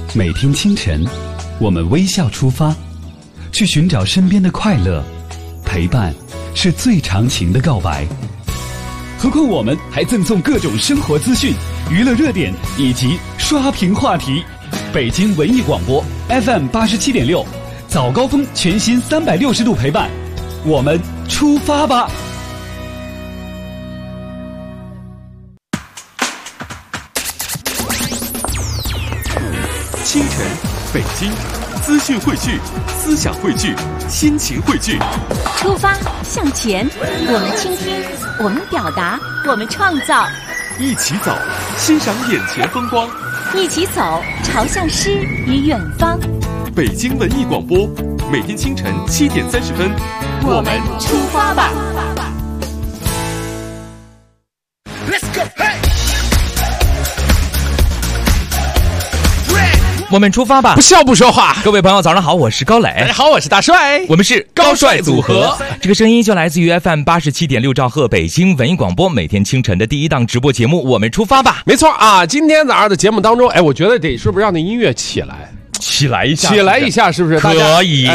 每天清晨，我们微笑出发，去寻找身边的快乐。陪伴是最长情的告白。何况我们还赠送各种生活资讯、娱乐热点以及刷屏话题。北京文艺广播 FM87.6，早高峰全新360度陪伴，我们出发吧！ 清晨，北京，资讯汇聚，思想汇聚，心情汇聚。 出发向前，我们倾听，我们表达，我们创造。 一起走，欣赏眼前风光。 一起走，朝向诗与远方。 北京文艺广播，每天清晨7点30分， 我们出发吧。 我们出发吧！ 不笑不说话。 各位朋友，早上好，我是高磊。 大家好，我是大帅。 我们是高帅组合。这个声音就来自于 FM87.6兆赫北京文艺广播，每天清晨的第一档直播节目。我们出发吧！ 没错啊，今天早上的节目当中，我觉得得是不是让那音乐起来一下， 起来一下，是不是？ 可以。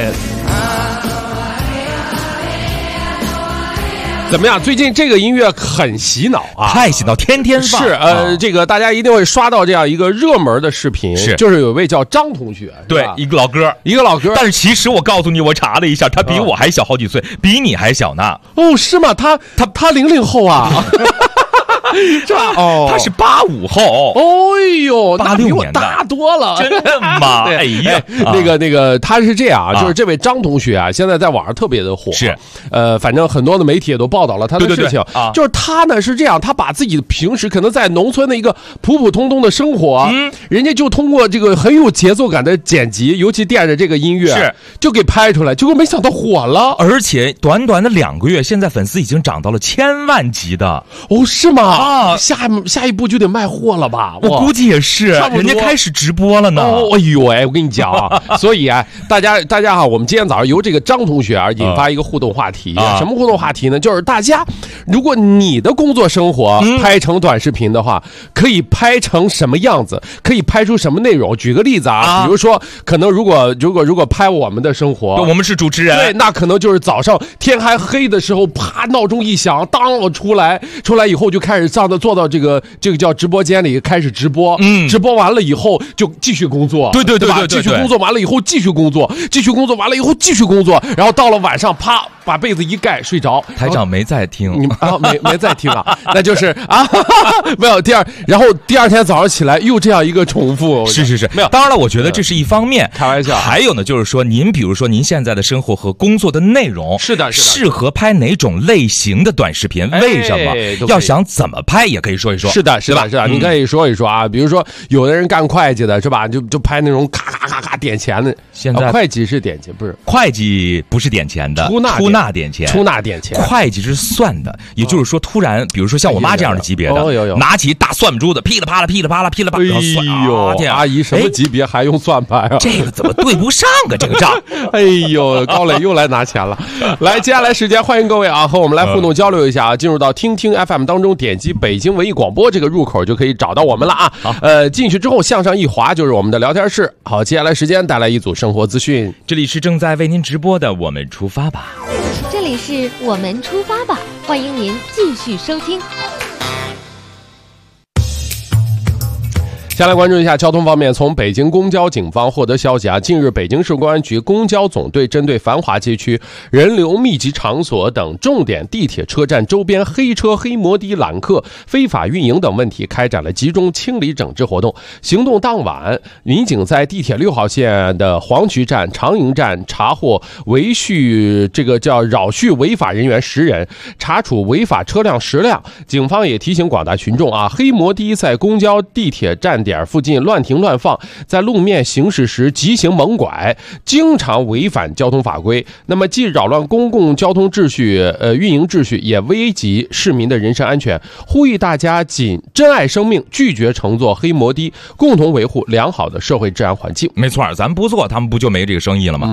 怎么样？最近这个音乐很洗脑啊， 太洗脑，天天放。 是这个大家一定会刷到这样一个热门的视频，就是有一位叫张同学， 对，一个老哥。但是其实我告诉你，我查了一下，他比我还小好几岁，比你还小呢。 哦，是吗？他00后啊。是吧？哦， 他是85后。 哦呦， 那比我大多了， 真的吗？哎呀， 那个，他是这样啊，就是这位张同学啊，现在在网上特别的火。 是， 反正很多的媒体也都报道了他的事情。 对， 就是他呢是这样，他把自己平时可能在农村的一个普普通通的生活，人家就通过这个很有节奏感的剪辑，尤其垫着这个音乐，就给拍出来，结果没想到火了， 而且短短的2个月，现在粉丝已经涨到了1000万级的。 哦，是吗？下一步就得卖货了吧？ 我估计也是，人家开始直播了呢。 哎呦我跟你讲啊，所以大家哈，我们今天早上由这个张同学引发一个互动话题。什么互动话题呢？就是大家，如果你的工作生活拍成短视频的话，可以拍成什么样子？可以拍出什么内容？举个例子啊，比如说，可能如果拍我们的生活， 我们是主持人， 对，那可能就是早上天还黑的时候，啪，闹钟一响，当我出来以后就开始坐到这个叫直播间里开始直播，直播完了以后就继续工作， 对， 继续工作完了以后继续工作，继续工作完了以后继续工作，然后到了晚上啪把被子一盖睡着。 台长没在听， 你没在听啊？那就是没有然后第二天早上起来又这样一个重复， 是没有。当然了，我觉得这是一方面， 开玩笑。 还有呢，就是说比如说您现在的生活和工作的内容是的适合拍哪种类型的短视频？为什么？要想怎么拍也可以说一说。 是的，你可以说一说啊。比如说有的人干会计的是吧？就拍那种咔点钱的。 现在会计是点钱，不是会计不是点钱的，出纳点钱。会计是算的，也就是说突然，比如说像我妈这样的级别的，拿起大算珠子，噼里啪啦， 哎呦，阿姨什么级别还用算盘啊？ 这个怎么对不上啊？这个账。 哎呦，高磊又来拿钱了。来，接下来时间欢迎各位啊，和我们来互动交流一下啊。进入到听 FM 当中，点击北京文艺广播这个入口就可以找到我们了啊。进去之后向上一滑就是我们的聊天室。好，接下来时间带来一组生活资讯。 这里是正在为您直播的我们出发吧。 这里是我们出发吧，欢迎您继续收听。 先来关注一下交通方面，从北京公交警方获得消息啊，近日北京市公安局公交总队针对繁华街区、人流密集场所等重点地铁车站周边黑车、黑摩的揽客、非法运营等问题，开展了集中清理整治活动。行动当晚，民警在地铁6号线的黄渠站、长营站查获扰序违法人员10人，查处违法车辆10辆。警方也提醒广大群众啊，黑摩的在公交地铁站点附近乱停乱放，在路面行驶时急行猛拐，经常违反交通法规。那么既扰乱公共交通秩序、运营秩序，也危及市民的人身安全。呼吁大家谨珍爱生命，拒绝乘坐黑摩的，共同维护良好的社会治安环境。 没错，咱不做，他们不就没这个生意了吗？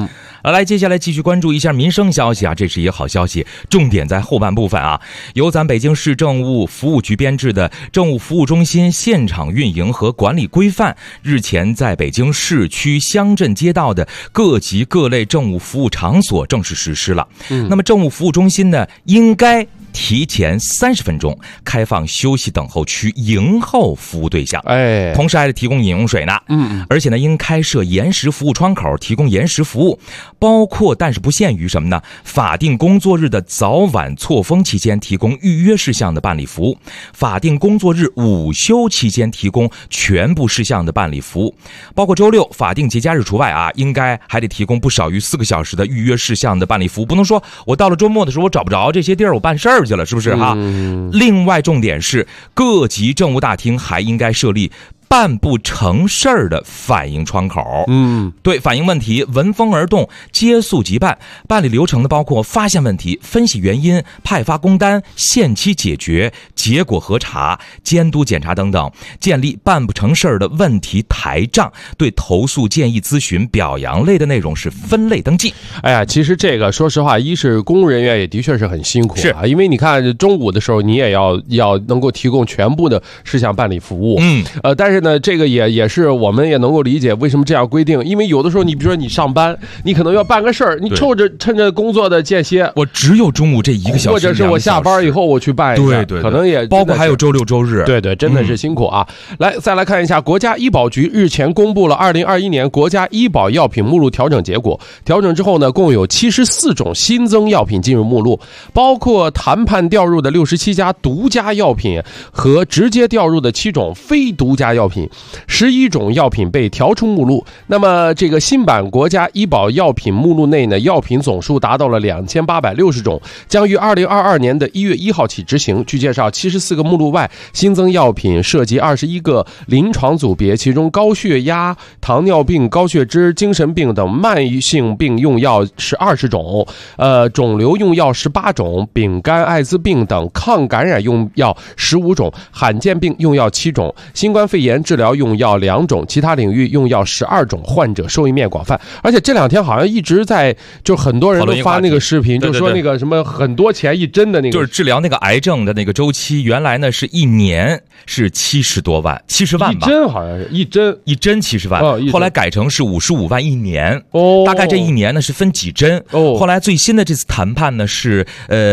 来，接下来继续关注一下民生消息啊，这是一个好消息，重点在后半部分啊。由咱北京市政务服务局编制的政务服务中心现场运营和管理规范，日前在北京市区乡镇街道的各级各类政务服务场所正式实施了。那么政务服务中心呢，应该提前30分钟开放休息等候区迎候服务对象，同时还得提供饮用水呢。而且呢，应开设延时服务窗口，提供延时服务，包括但是不限于什么呢？法定工作日的早晚错峰期间提供预约事项的办理服务，法定工作日午休期间提供全部事项的办理服务，包括周六、法定节假日除外啊，应该还得提供不少于4个小时的预约事项的办理服务。不能说我到了周末的时候我找不着这些地儿，我办事儿去了，是不是哈？另外重点是，各级政务大厅还应该设立办不成事儿的反映窗口。对，反映问题闻风而动，接速即办。办理流程呢，包括发现问题、分析原因、派发工单、限期解决、结果核查、监督检查等等。建立办不成事儿的问题台账，对投诉、建议、咨询、表扬类的内容是分类登记。 哎呀，其实这个说实话，一是公务人员也的确是很辛苦啊，因为你看中午的时候你也要能够提供全部的事项办理服务。但是呢，这个也是我们也能够理解为什么这样规定，因为有的时候你比如说你上班，你可能要办个事儿，你趁着工作的间歇， 我只有中午这1个小时， 或者是我下班以后我去办一下， 对， 可能也包括还有周六周日， 对，真的是辛苦啊。再来看一下，国家医保局日前公布了2021年国家医保药品目录调整结果，调整之后呢，共有74种新增药品进入目录，包括谈判调入的67家独家药品和直接调入的7种非独家药品，11种药品被调出目录。那么这个新版国家医保药品目录内呢，药品总数达到了2860种，将于2022年的1月1号起执行。据介绍，74个目录外新增药品涉及21个临床组别，其中高血压、糖尿病、高血脂、精神病等慢性病用药是20种，肿瘤用药18种，丙肝、艾滋病等抗感染用药15种，罕见病用药7种，新冠肺炎治疗用药2种，其他领域用药12种，患者受益面广泛。而且这2天好像一直在，就很多人都发那个视频，就说那个什么很多钱一针的那个， 就是治疗那个癌症的那个周期，原来呢是1年是70多万，70万吧， 一针好像是一针 70万，后来改成是55万1年，大概这1年呢是分几针，后来最新的这次谈判呢是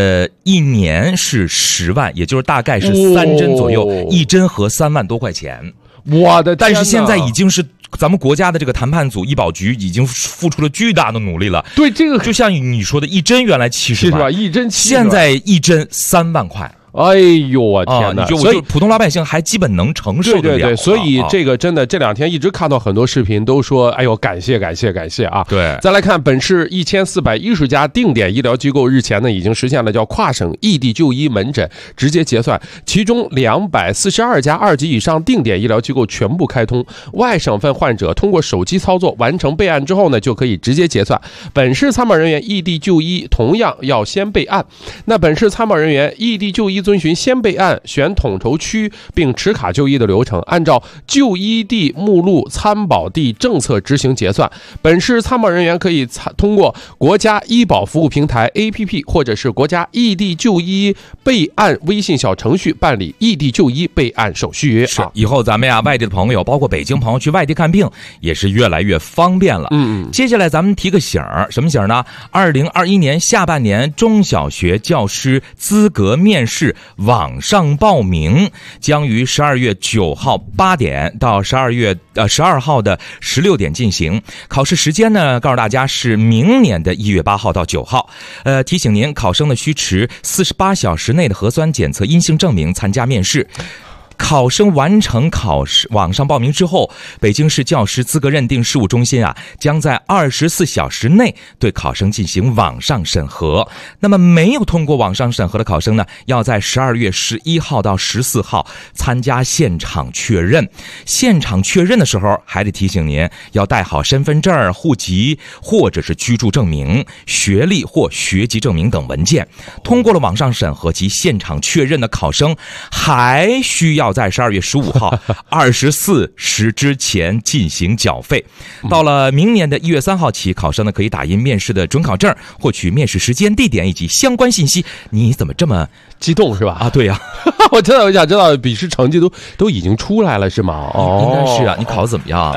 1年是10万，也就是大概是3针左右，1针合3万多块钱。 我的天哪！ 但是现在已经是咱们国家的这个谈判组医保局已经付出了巨大的努力了。 对，这个就像你说的，1针原来70万 ，1针70万， 现在1针3万块。 哎呦我天哪！ 所以普通老百姓还基本能承受得了。 对，所以这个真的这2天一直看到很多视频都说，哎呦感谢啊！ 对， 再来看本市1410家定点医疗机构日前呢已经实现了叫跨省异地就医门诊直接结算，其中242家2级以上定点医疗机构全部开通，外省份患者通过手机操作完成备案之后呢就可以直接结算。本市参保人员异地就医同样要先备案，那本市参保人员异地就医遵循先备案、选统筹区并持卡就医的流程，按照就医地目录参保地政策执行结算。本市参保人员可以通过国家医保服务平台 APP 或者是国家异地就医备案微信小程序办理异地就医备案手续。 是，以后咱们外地的朋友，包括北京朋友去外地看病也是越来越方便了。接下来咱们提个醒儿，什么醒儿呢？2021年下半年中小学教师资格面试网上报名将于12月9号8点到12号的16点进行。考试时间呢，告诉大家是明年的1月8号到9号。提醒您，考生呢需持48小时内的核酸检测阴性证明参加面试。考生完成考试网上报名之后，北京市教师资格认定事务中心将在24小时内对考生进行网上审核。那么没有通过网上审核的考生呢，要在12月11号到14号参加现场确认。现场确认的时候还得提醒您要带好身份证、户籍或者是居住证明、学历或学籍证明等文件。通过了网上审核及现场确认的考生还需要要在12月15号24时之前进行缴费。到了明年的1月3号起，考生呢可以打印面试的准考证，获取面试时间、地点以及相关信息。你怎么这么激动是吧？ 啊，对呀、 我想知道笔试成绩都已经出来了是吗？ 应该是啊，你考得怎么样？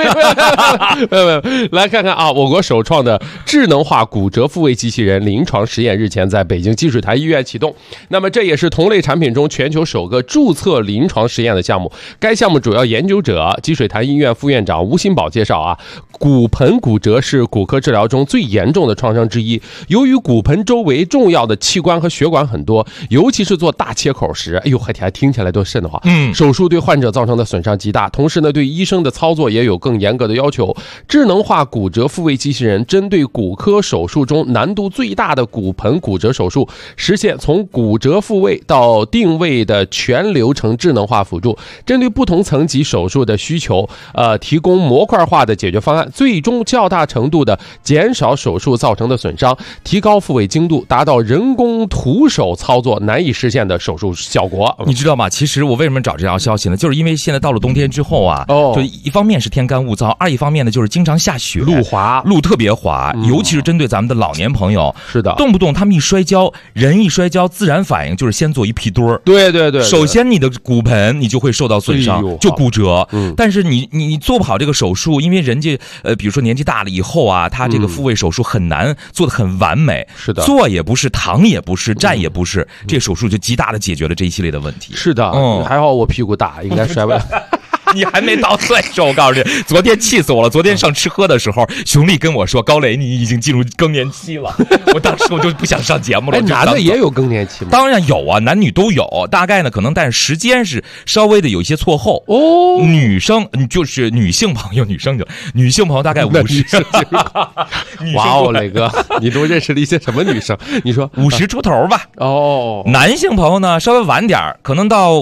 没，来看看啊，我国首创的智能化骨折复位机器人临床实验日前在北京积水潭医院启动。那么这也是同类产品中全球首个注册临床实验的项目。该项目主要研究者积水潭医院副院长吴新宝介绍啊，骨盆骨折是骨科治疗中最严重的创伤之一。由于骨盆周围重要的器官和血管很多，尤其是做大切口时，哎呦，还听起来都瘆得慌。手术对患者造成的损伤极大，同时呢，对医生的操作也有更严格的要求。智能化骨折复位机器人针对骨科手术中难度最大的骨盆骨折手术，实现从骨折复位到定位的全流程智能化辅助，针对不同层级手术的需求，提供模块化的解决方案，最终较大程度的减少手术造成的损伤，提高复位精度，达到人工徒手操作难以实现的手术效果。 你知道吗？其实我为什么找这条消息呢？就是因为现在到了冬天之后啊，就一方面是天干物燥，二一方面呢就是经常下雪，路特别滑，尤其是针对咱们的老年朋友， 是的， 动不动他们一摔跤，人一摔跤，自然反应就是先做一屁墩儿。 对， 首先你的骨盆你就会受到损伤，就骨折。但是你做不好这个手术，因为人家比如说年纪大了以后啊，他这个复位手术很难做得很完美， 是的， 坐也不是，躺也不是，站也不是，这手术就极大的解决了这一系列的问题。 是的，还好我屁股大，应该摔不了。 你还没到岁数，我告诉你，昨天气死我了。昨天上吃喝的时候，熊丽跟我说：“高磊，你已经进入更年期了。”我当时我就不想上节目了。 男的也有更年期吗？ 当然有啊，男女都有。大概呢，可能但是时间是稍微的有一些错后。女生就是女性朋友，女性朋友大概50。 哇哦，磊哥，你都认识了一些什么女生？你说 50出头吧。男性朋友呢稍微晚点，可能到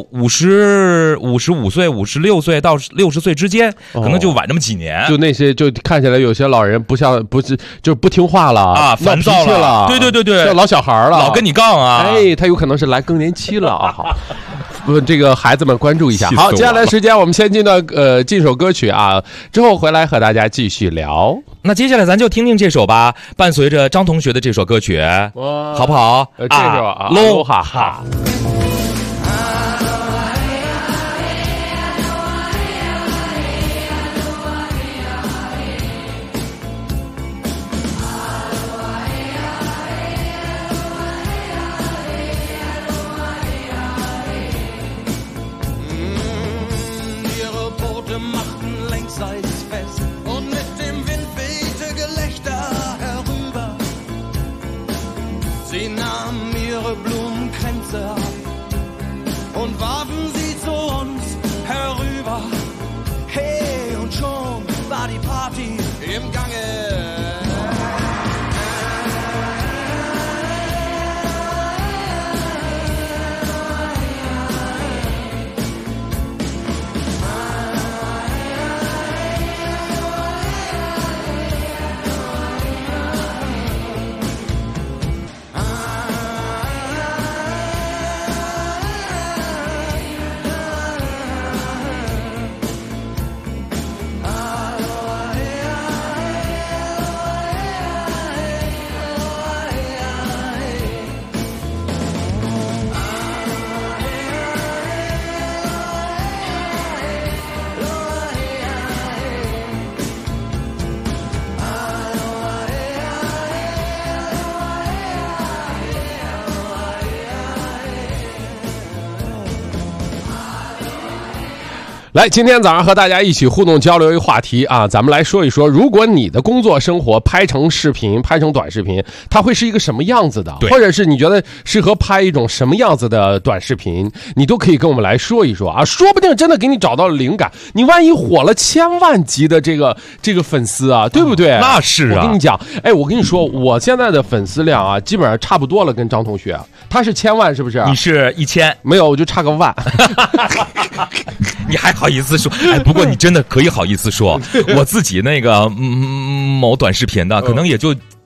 55岁、56岁。到60岁之间，可能就晚这么几年。 就那些，就看起来有些老人不是就不听话了啊， 烦躁了，对， 像老小孩了， 老跟你杠啊。 他有可能是来更年期了啊。好，这个孩子们关注一下。好，接下来时间我们先进首歌曲啊，之后回来和大家继续聊。 那接下来咱就听听这首吧，伴随着张同学的这首歌曲，好不好？ 这首喽哈哈。 Sie nahmen ihre Blumenkränze ab und warfen sie zu uns herüber. Hey, und schon war die Party im Gange. 来，今天早上和大家一起互动交流一个话题啊，咱们来说一说，如果你的工作生活拍成视频，拍成短视频，它会是一个什么样子的？或者是你觉得适合拍一种什么样子的短视频，你都可以跟我们来说一说啊，说不定真的给你找到了灵感。你万一火了1000万级的这个粉丝啊，对不对？ 那是啊。 我跟你讲，我跟你说，我现在的粉丝量啊，基本上差不多了，跟张同学，他是1000万，是不是？ 你是1000， 没有，我就差个万。 你还好意思说？不过你真的可以好意思说，我自己那个某短视频的，可能也就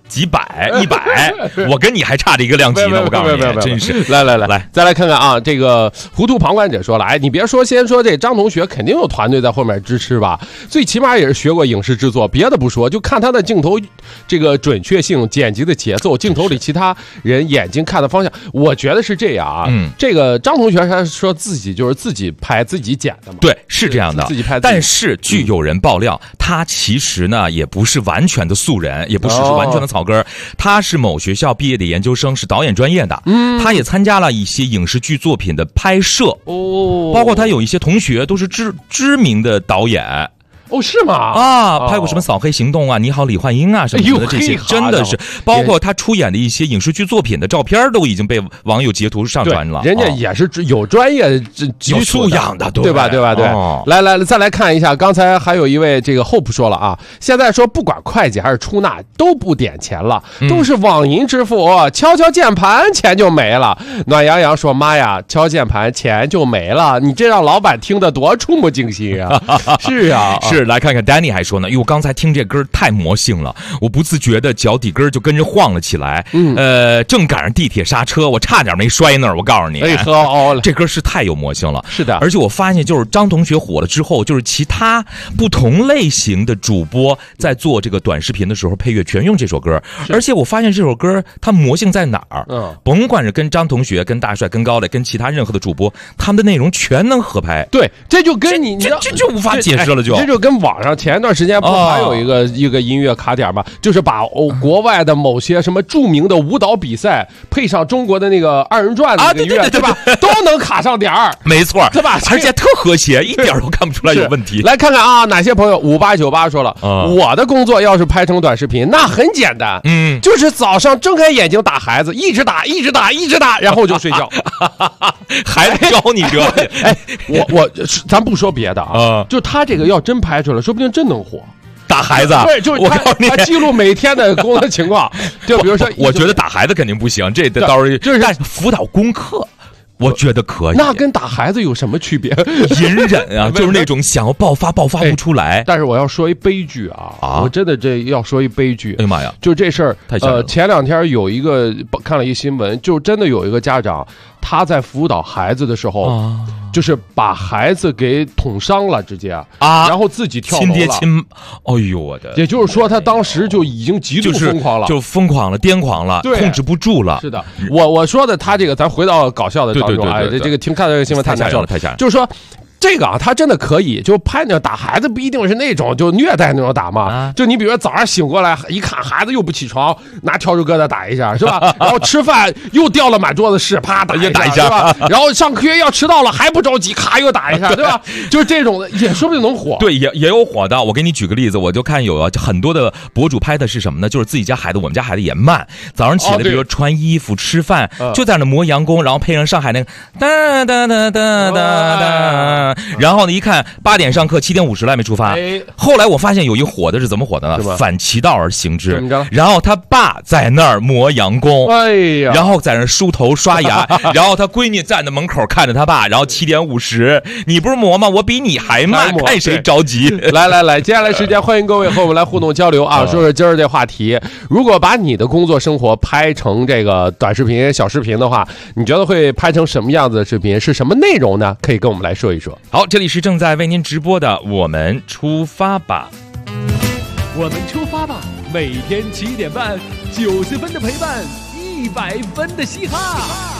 几百、100，我跟你还差着一个量级呢。我告诉你，真是。 来，再来看看啊，这个糊涂旁观者说了，哎，你别说，先说这张同学肯定有团队在后面支持吧，最起码也是学过影视制作，别的不说，就看他的镜头这个准确性、剪辑的节奏、镜头里其他人眼睛看的方向，我觉得是这样啊。这个张同学他说自己就是自己拍自己剪的嘛， 对，是这样的， 自己拍。 但是据有人爆料，他其实呢也不是完全的素人，也不是完全的草根，他是某学校毕业的研究生，是导演专业的。他也参加了一些影视剧作品的拍摄，包括他有一些同学都是知名的导演。 哦，是吗？ 啊，拍过什么《扫黑行动》啊，《你好，李焕英》啊什么的，这些真的是，包括他出演的一些影视剧作品的照片都已经被网友截图上传了。 人家也是有专业、 有素养的， 对吧？对。来，再来看一下，刚才还有一位这个 Hope 说了啊，现在说不管会计还是出纳都不点钱了，都是网银支付，敲键盘钱就没了。暖洋洋说：“妈呀，敲键盘钱就没了，你这让老板听得多触目惊心啊！”是啊。 是，来看看 Danny 还说呢，哟，刚才听这歌太魔性了，我不自觉的脚底跟就跟着晃了起来。正赶上地铁刹车，我差点没摔那儿。我告诉你，这歌是太有魔性了。 是的， 而且我发现，就是张同学火了之后，就是其他不同类型的主播在做这个短视频的时候，配乐全用这首歌。而且我发现这首歌它魔性在哪儿？甭管是跟张同学、跟大帅、跟高磊、跟其他任何的主播，他们的内容全能合拍。 对，这就跟你这就无法解释了， 这就跟网上前一段时间不还有一个音乐卡点吗？就是把国外的某些什么著名的舞蹈比赛配上中国的那个二人转的那个乐，对吧？都能卡上点儿， 没错， 对吧？ 而且特和谐，一点都看不出来有问题。 来看看啊，哪些朋友5898说了，我的工作要是拍成短视频，那很简单，就是早上睁开眼睛打孩子，一直打，然后就睡觉， 孩子招你惹你。 哎，咱不说别的啊，就他这个要真拍出来，说不定真能火。 打孩子， 对，就是他记录每天的工作情况，就比如说， 我觉得打孩子肯定不行，这到时候就是辅导功课。我觉得可以， 那跟打孩子有什么区别？ 隐忍啊，就是那种想要爆发不出来。 但是我要说一悲剧啊！我真的这要说一悲剧。 哎呀妈呀！ 就这事儿，前2天有一个看了一新闻，就真的有一个家长，他在辅导孩子的时候，就是把孩子给捅伤了，直接然后自己跳楼了。 亲爹亲，哎呦我的！ 也就是说，他当时就已经极度疯狂了， 就疯狂了，癫狂了，控制不住了。 是的，我说的他这个，咱回到搞笑的当中，这个看这个新闻太难受了， 太吓人。 就是说。这个他真的可以，就拍那打孩子不一定是那种就虐待那种打嘛，就你比如说早上醒过来一看孩子又不起床，拿笤帚疙瘩打一下是吧？然后吃饭又掉了满桌子屎，啪打一下是吧？然后上学要迟到了还不着急，咔又打一下，对吧？就是这种的也说不定能火。 对，也有火的。我给你举个例子，我就看有很多的博主拍的是什么呢？就是自己家孩子，我们家孩子也慢，早上起来比如说穿衣服、吃饭，就在那磨洋工，然后配上上海那个哒哒哒哒哒哒，然后呢一看8点上课，7点50来没出发。后来我发现有一火的是怎么火的呢？反其道而行之。然后他爸在那儿磨洋工，然后在那儿梳头刷牙，然后他闺女站在门口看着他爸，然后7点50，你不是磨吗？我比你还慢，看谁着急。 来，接下来时间欢迎各位和我们来互动交流啊，说说今儿这话题。如果把你的工作生活拍成这个短视频、小视频的话，你觉得会拍成什么样子的视频？是什么内容呢？可以跟我们来说一说。 好，这里是正在为您直播的我们出发吧， 我们出发吧，每天7点半，90分的陪伴，100分的嘻哈。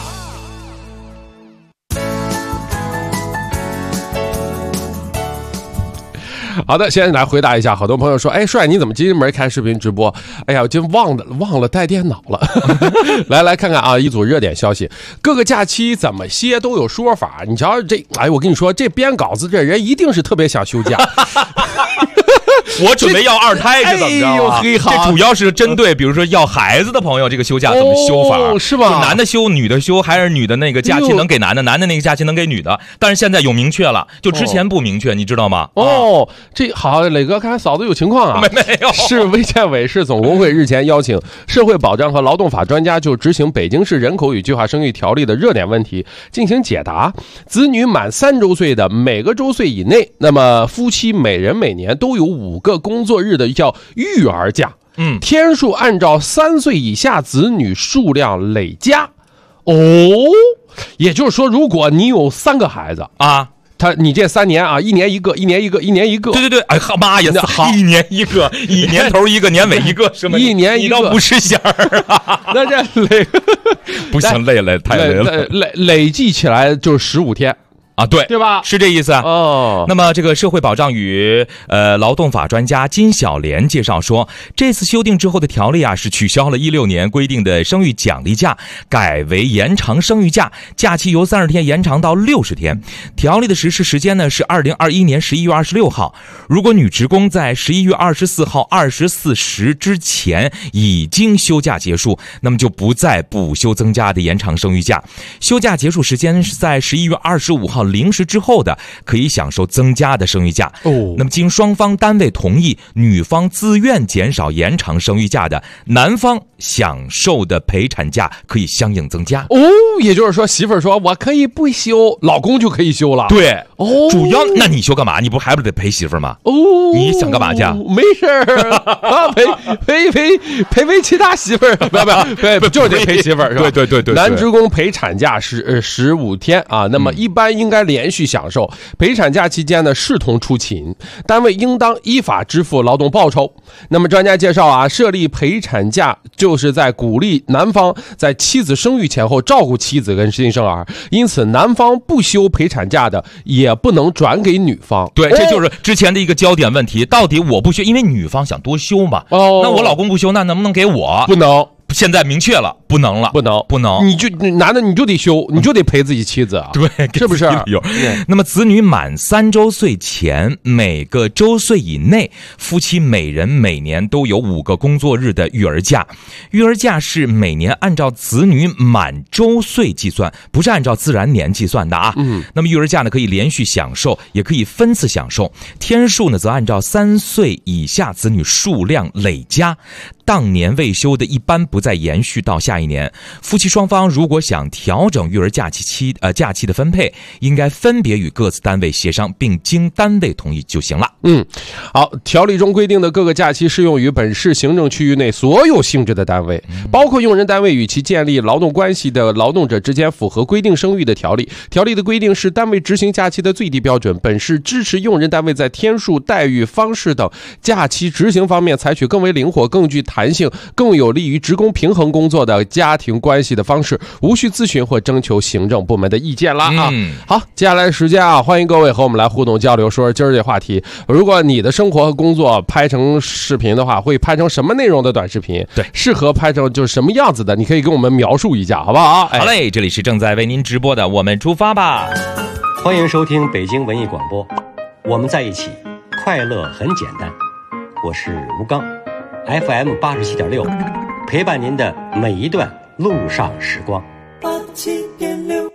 好的，现在来回答一下，好多朋友说，哎，帅，你怎么今天没开视频直播？哎呀，我真忘了带电脑了。来看看啊，一组热点消息，各个假期怎么歇都有说法。你瞧这，哎，我跟你说，这编稿子这人一定是特别想休假。 我准备要2胎是怎么着啊？这主要是针对比如说要孩子的朋友，这个休假怎么休法？ 是吧？ 男的休，女的休，还是女的那个假期能给男的，男的那个假期能给女的？但是现在有明确了，就之前不明确，你知道吗？ 这好，磊哥看来嫂子有情况啊。 没有。 市卫健委市总工会日前邀请社会保障和劳动法专家就执行北京市人口与计划生育条例的热点问题进行解答。子女满3周岁的每个周岁以内，那么夫妻每人每年都有5个工作日的叫育儿假。 天数按照3岁以下子女数量累加。也就是说，如果你有3个孩子啊，你这3年啊，1年一个，1年一个，1年一个。 对，哎，妈呀，好，1年一个，一年头一个，年尾一个，什么？ 一年一个， 你倒不识相啊！ 那这累， 不行，累了，太累了。 累计起来就是15天。 啊，对吧？是这意思啊。那么这个社会保障与劳动法专家金小莲介绍说，这次修订之后的条例啊，是取消了16年规定的生育奖励假，改为延长生育假，假期由30天延长到60天。条例的实施时间呢是2021年11月26号。如果女职工在11月24号24时之前已经休假结束，那么就不再补休增加的延长生育假。休假结束时间是在11月25号0时之后的，可以享受增加的生育假。那么经双方单位同意，女方自愿减少延长生育假的，男方享受的陪产假可以相应增加。 也就是说，媳妇儿说我可以不休，老公就可以休了。 对，主要那你休干嘛？你不还不得陪媳妇儿吗？你想干嘛去？ 没事儿啊，陪其他媳妇儿，不，就是得陪媳妇儿是吧？ 对。 男职工陪产假是15天啊，那么一般应该连续享受。陪产假期间呢，视同出勤，单位应当依法支付劳动报酬。那么专家介绍啊，设立陪产假就是在鼓励男方在妻子生育前后照顾妻子跟新生儿，因此男方不休陪产假的也不能转给女方。 对，这就是之前的一个焦点问题，到底我不休，因为女方想多休嘛。那我老公不休，那能不能给我？ 不能。 现在明确了，不能了，不能， 男的你就得休，你就得陪自己妻子啊， 对， 是不是？ 有。那么子女满3周岁前，每个周岁以内，夫妻每人每年都有5个工作日的育儿假。育儿假是每年按照子女满周岁计算，不是按照自然年计算的啊。那么育儿假呢，可以连续享受，也可以分次享受。天数呢，则按照3岁以下子女数量累加。当年未休的，一般不再延续到下一年。夫妻双方如果想调整育儿假期的分配，应该分别与各自单位协商，并经单位同意就行了。 好，条例中规定的各个假期适用于本市行政区域内所有性质的单位，包括用人单位与其建立劳动关系的劳动者之间符合规定生育的条例。条例的规定是单位执行假期的最低标准。本市支持用人单位在天数、待遇、方式等假期执行方面采取更为灵活、更具弹性、更有利于职工平衡工作的家庭关系的方式，无需咨询或征求行政部门的意见啦啊！好，接下来的时间啊，欢迎各位和我们来互动交流，说说今儿这话题。如果你的生活和工作拍成视频的话，会拍成什么内容的短视频？对，适合拍成就是什么样子的？你可以跟我们描述一下，好不好？ 好嘞，这里是正在为您直播的《我们出发吧》， 欢迎收听北京文艺广播，我们在一起，快乐很简单。我是吴刚。FM 87.6，陪伴您的每一段路上时光。87.6。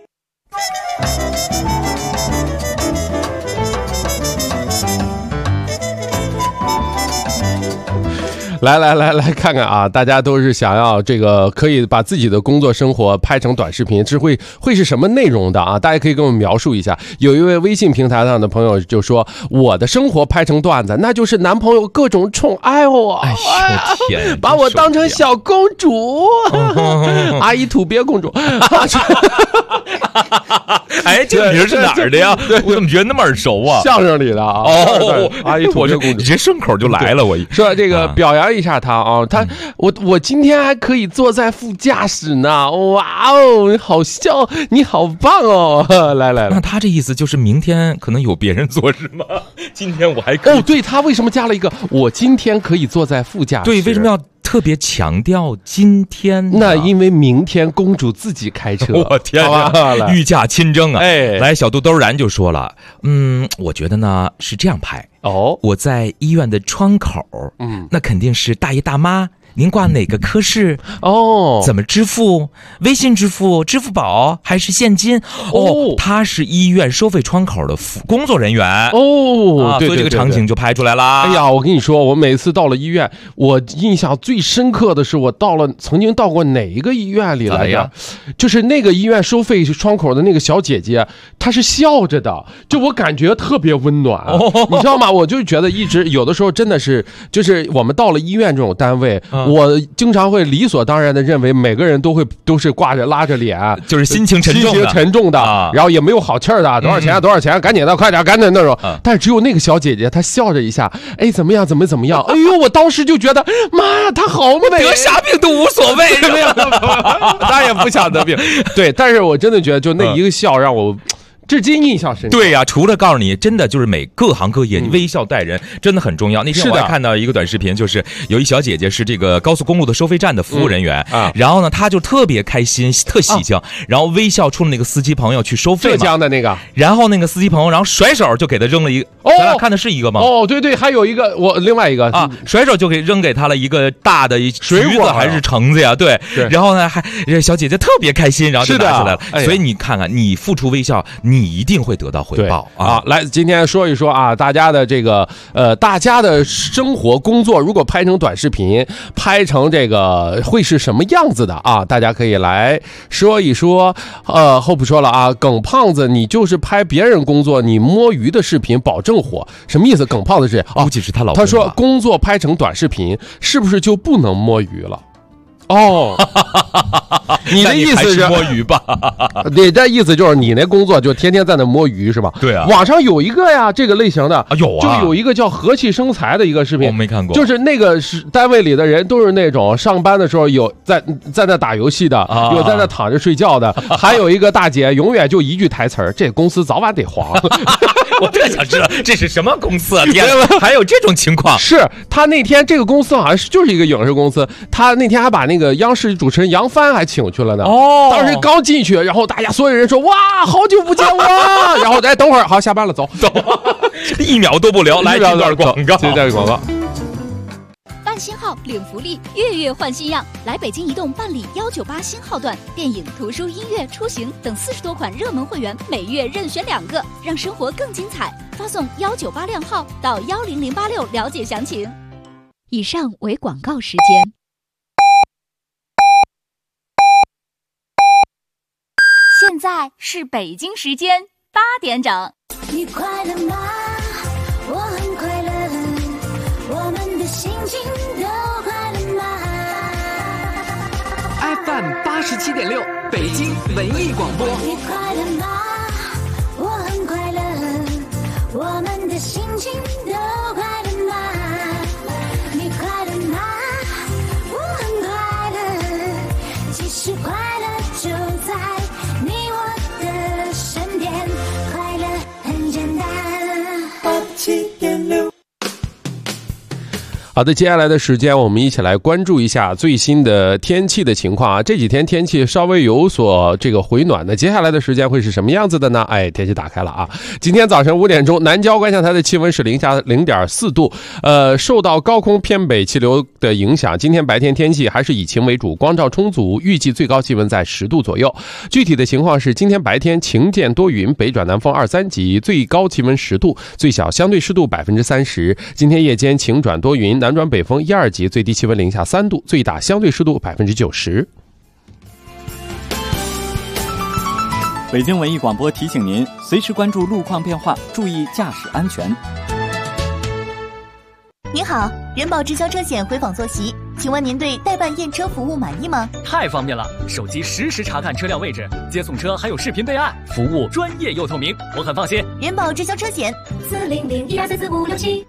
来看看啊！大家都是想要这个可以把自己的工作生活拍成短视频，这会是什么内容的啊？大家可以跟我们描述一下。有一位微信平台上的朋友就说：“我的生活拍成段子，那就是男朋友各种宠爱我， 哎呦天， 把我当成小公主，阿姨土鳖公主。” 哎，这名是哪儿的呀？我怎么觉得那么耳熟啊？ 相声里的啊！阿姨土鳖公主， 你这顺口就来了。我说这个表扬一下他啊，我今天还可以坐在副驾驶呢，哇哦，好笑，你好棒哦！来， 那他这意思就是明天可能有别人坐是吗？今天我还可以。 对，他为什么加了一个我今天可以坐在副驾驶？ 对，为什么要特别强调今天呢？ 那因为明天公主自己开车。 我天啊，御驾亲征啊！来，小肚兜然就说了，我觉得呢是这样拍。我在医院的窗口，那肯定是大爷大妈您挂哪个科室？ 哦， 怎么支付？微信支付、支付宝还是现金？他是医院收费窗口的工作人员哦，对， 所以这个场景就拍出来啦。 哎呀，我跟你说，我每次到了医院，我印象最深刻的是我曾经到过哪一个医院里来着？就是那个医院收费窗口的那个小姐姐，她是笑着的，就我感觉特别温暖，你知道吗？我就觉得一直有的时候真的是，就是我们到了医院这种单位，我经常会理所当然的认为每个人都是拉着脸， 就是心情沉重的， 然后也没有好气儿的，多少钱多少钱，赶紧的，快点，赶紧那种。但是只有那个小姐姐，她笑着一下，哎，怎么样，怎么样？哎呦，我当时就觉得，妈呀，她好美， 得啥病都无所谓， 是不是？她也不想得病，对。但是我真的觉得，就那一个笑让我至今印象深刻。 对呀，除了告诉你，真的就是各行各业，你微笑待人真的很重要。那天我还看到一个短视频，就是有一小姐姐是这个高速公路的收费站的服务人员，然后呢，她就特别开心，特喜庆，然后微笑冲着那个司机朋友去收费， 浙江的那个， 然后那个司机朋友，然后甩手就给他扔了一个，咱俩看的是一个吗？ 哦，对，还有一个另外一个甩手就给扔给他了一个大的水橘子还是橙子呀？对，然后呢，小姐姐特别开心，然后就拿起来了。所以你看看，你付出微笑，你一定会得到回报啊！ 来，今天说一说啊，大家的这个大家的生活工作，如果拍成短视频，拍成这个会是什么样子的啊？大家可以来说一说。后不说了啊，耿胖子，你就是拍别人工作，你摸鱼的视频保证火，什么意思？耿胖子是估计是他老公。 他说工作拍成短视频，是不是就不能摸鱼了？你的意思是摸鱼吧？ 你的意思就是你那工作就天天在那摸鱼是吧？ 对啊。 网上有一个呀，这个类型的有啊， 就有一个叫和气生财的一个视频， 我没看过。 就是那个是单位里的人都是那种上班的时候有在那打游戏的，有在那躺着睡觉的，还有一个大姐永远就一句台词儿：这公司早晚得黄。 我特想知道这是什么公司啊！天，还有这种情况？ 是他那天这个公司好像就是一个影视公司，他那天还把那个央视主持人杨帆还请去了呢。当时刚进去，然后大家所有人说：“哇，好久不见哇！”然后等会儿，好，下班了，走， 1秒都不聊，来这段广告， 这段广告。 办新号领福利，月月换新样，来北京移动办理198新号段，电影、图书、音乐、出行等40多款热门会员，每月任选2个，让生活更精彩。发送198靓号到10086了解详情。以上为广告时间。现在是北京时间8点整。 你快乐吗？我很快乐，我们的心情都快乐吗 ？FM 87.6，北京文艺广播。 你快乐吗？我很快乐，我们的心情都快乐吗？你快乐吗？我很快乐，其实快乐就在你我的身边，快乐很简单。87.6。 好的，接下来的时间我们一起来关注一下最新的天气的情况啊。这几天天气稍微有所这个回暖，那接下来的时间会是什么样子的呢？天气打开了啊。今天早晨5点钟，南郊观象台的气温是零下0.4度，受到高空偏北气流的影响，今天白天天气还是以晴为主，光照充足，预计最高气温在10度左右。具体的情况是，今天白天晴见多云，北转南风2、3级，最高气温10度，最小相对湿度30%。今天夜间晴转多云，南转北风1、2级，最低气温零下3度，最大相对湿度90%。 北京文艺广播提醒您，随时关注路况变化，注意驾驶安全。 您好，人保直销车险回访坐席，请问您对代办验车服务满意吗？ 太方便了，手机实时查看车辆位置，接送车还有视频备案，服务专业又透明，我很放心。 人保直销车险 40012344567。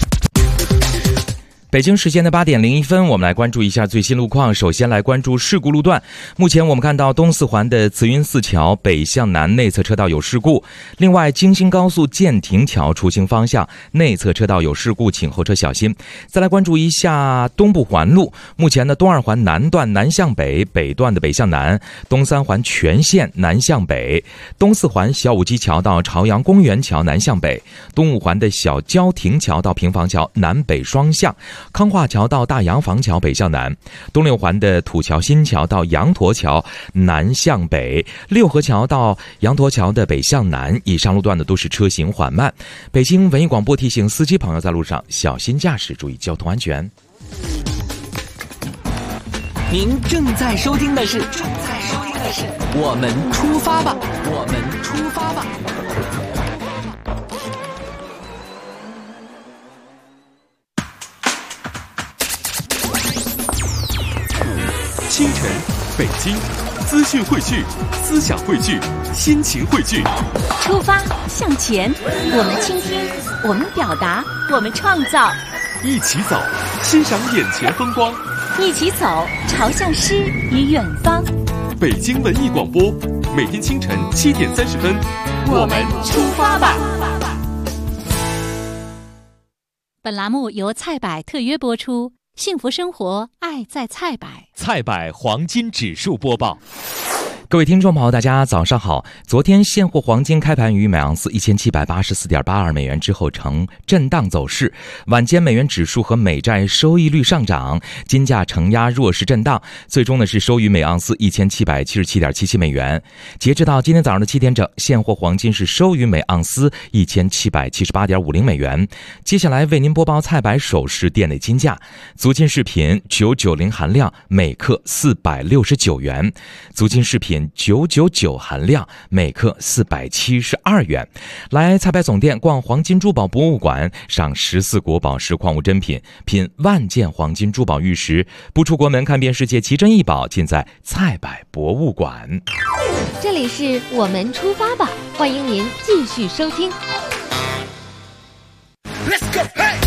北京时间的8点01分，我们来关注一下最新路况。首先来关注事故路段。目前我们看到东四环的慈云寺桥北向南内侧车道有事故，另外京新高速建亭桥出行方向内侧车道有事故，请后车小心。再来关注一下东部环路，目前的东二环南段南向北，北段的北向南，东三环全线南向北，东四环小武基桥到朝阳公园桥南向北，东五环的小焦亭桥到平房桥南北双向， 康化桥到大洋房桥北向南，东六环的土桥新桥到羊驼桥南向北，六合桥到羊驼桥的北向南，以上路段的都是车行缓慢。北京文艺广播提醒司机朋友在路上小心驾驶，注意交通安全。 您正在收听的是我们出发吧，我们出发吧。 清晨，北京，资讯汇聚，思想汇聚，心情汇聚。 出发向前，我们倾听，我们表达，我们创造。 一起走，欣赏眼前风光。 一起走，朝向诗与远方。 北京文艺广播，每天清晨7点30分， 我们出发吧。本栏目由菜百特约播出，幸福生活，爱在菜百。 菜百黄金指数播报。 各位听众朋友，大家早上好。昨天现货黄金开盘于每盎司1784.82美元之后呈震荡走势，晚间美元指数和美债收益率上涨，金价承压弱势震荡，最终是收于每盎司1777.77美元。截至到今天早上的7点整，现货黄金是收于每盎司1778.50美元。接下来为您播报菜百首饰店内金价：足金饰品990含量每克469元，足金饰品999含量每克472元。来菜百总店逛黄金珠宝博物馆，赏14国宝石矿物珍品，品万件黄金珠宝玉石，不出国门看遍世界，奇珍异宝尽在菜百博物馆。 这里是我们出发吧，欢迎您继续收听。 Let's go, hey!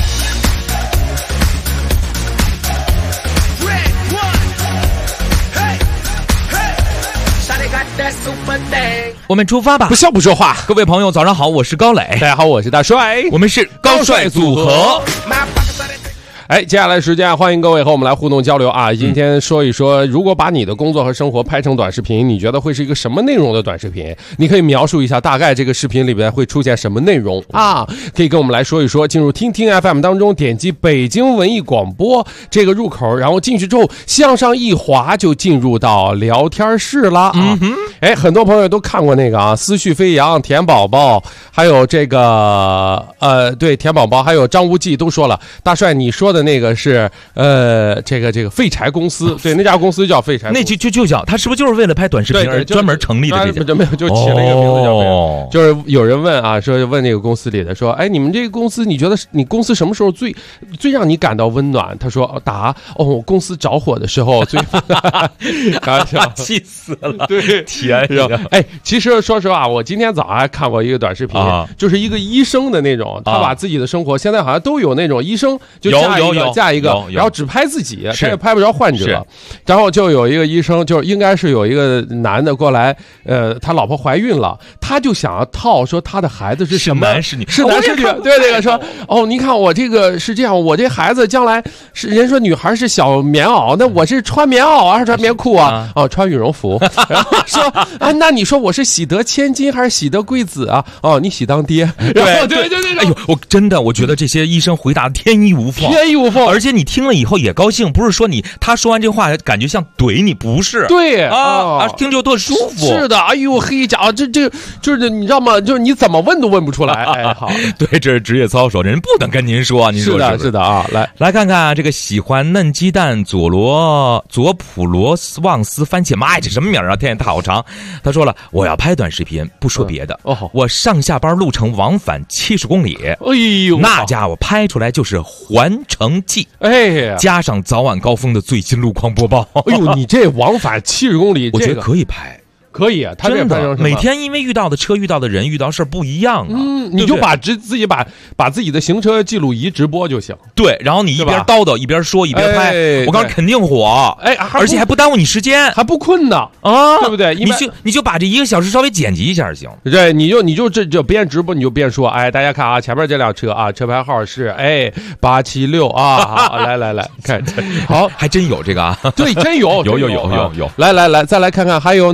我们出发吧， 不笑不说话。 各位朋友早上好，我是高磊。 大家好，我是大帅， 我们是高帅组合。 哎，接下来时间欢迎各位和我们来互动交流啊！今天说一说，如果把你的工作和生活拍成短视频，你觉得会是一个什么内容的短视频？你可以描述一下大概这个视频里边会出现什么内容啊？可以跟我们来说一说。进入听听 FM 当中，点击北京文艺广播这个入口，然后进去之后向上一滑就进入到聊天室啦啊！哎，很多朋友都看过那个啊，思绪飞扬、田宝宝，还有这个对，田宝宝还有张无忌都说了，大帅你说的那个是这个废柴公司，对，那家公司叫废柴公司， 那就叫他是不是就是为了拍短视频而专门成立的这家？ 没有，就起了一个名字叫废柴。就是有人问啊，说问那个公司里的说，哎，你们这个公司，你觉得你公司什么时候最让你感到温暖？他说答公司着火的时候最，开玩笑， 气死了， 对， 天呀！哎，其实说实话，我今天早上还看过一个短视频，就是一个医生的那种，他把自己的生活，现在好像都有那种医生就嫁一个，然后只拍自己，他也拍不着患者。然后就有一个医生，就应该是有一个男的过来，他老婆怀孕了，他就想要套说他的孩子是什么， 是男是女， 是男是女？对，那个说你看我这个是这样，我这孩子将来是人说女孩是小棉袄，那我是穿棉袄还是穿棉裤啊？穿羽绒服。然后说那你说我是喜得千金还是喜得贵子啊？你喜当爹。对， 哎呦，我觉得这些医生回答天衣无缝，而且你听了以后也高兴，不是说他说完这话感觉像怼你，不是？ 对听就特舒服。 是的，哎呦嘿家这就是你知道吗？就是你怎么问都问不出来。哎，好， 对，这是职业操守，人不能跟您说，您说是的啊。 来看看这个喜欢嫩鸡蛋佐普罗旺斯番茄，妈呀，这什么名啊？天也太好长。他说了，我要拍短视频，不说别的，我上下班路程往返70公里， 哎呦， 那家伙拍出来就是环城记， 哎， 加上早晚高峰的最新路况播报。 哎呦，你这往返70公里， 我觉得可以拍。 可以啊，他这个每天因为遇到的车、遇到的人、遇到事儿不一样啊， 你就把自己把自己的行车记录仪直播就行。 对，然后你一边叨叨一边说一边拍，我告诉你肯定火，而且还不耽误你时间， 还不困呢啊， 对不对？ 你就把这1个小时稍微剪辑一下行。 对，你就这边直播你就边说，哎，大家看啊，前面这辆车啊，车牌号是876啊，来看，好， 还真有这个啊， 对，真有， 有， 来，再来看看还有哪一些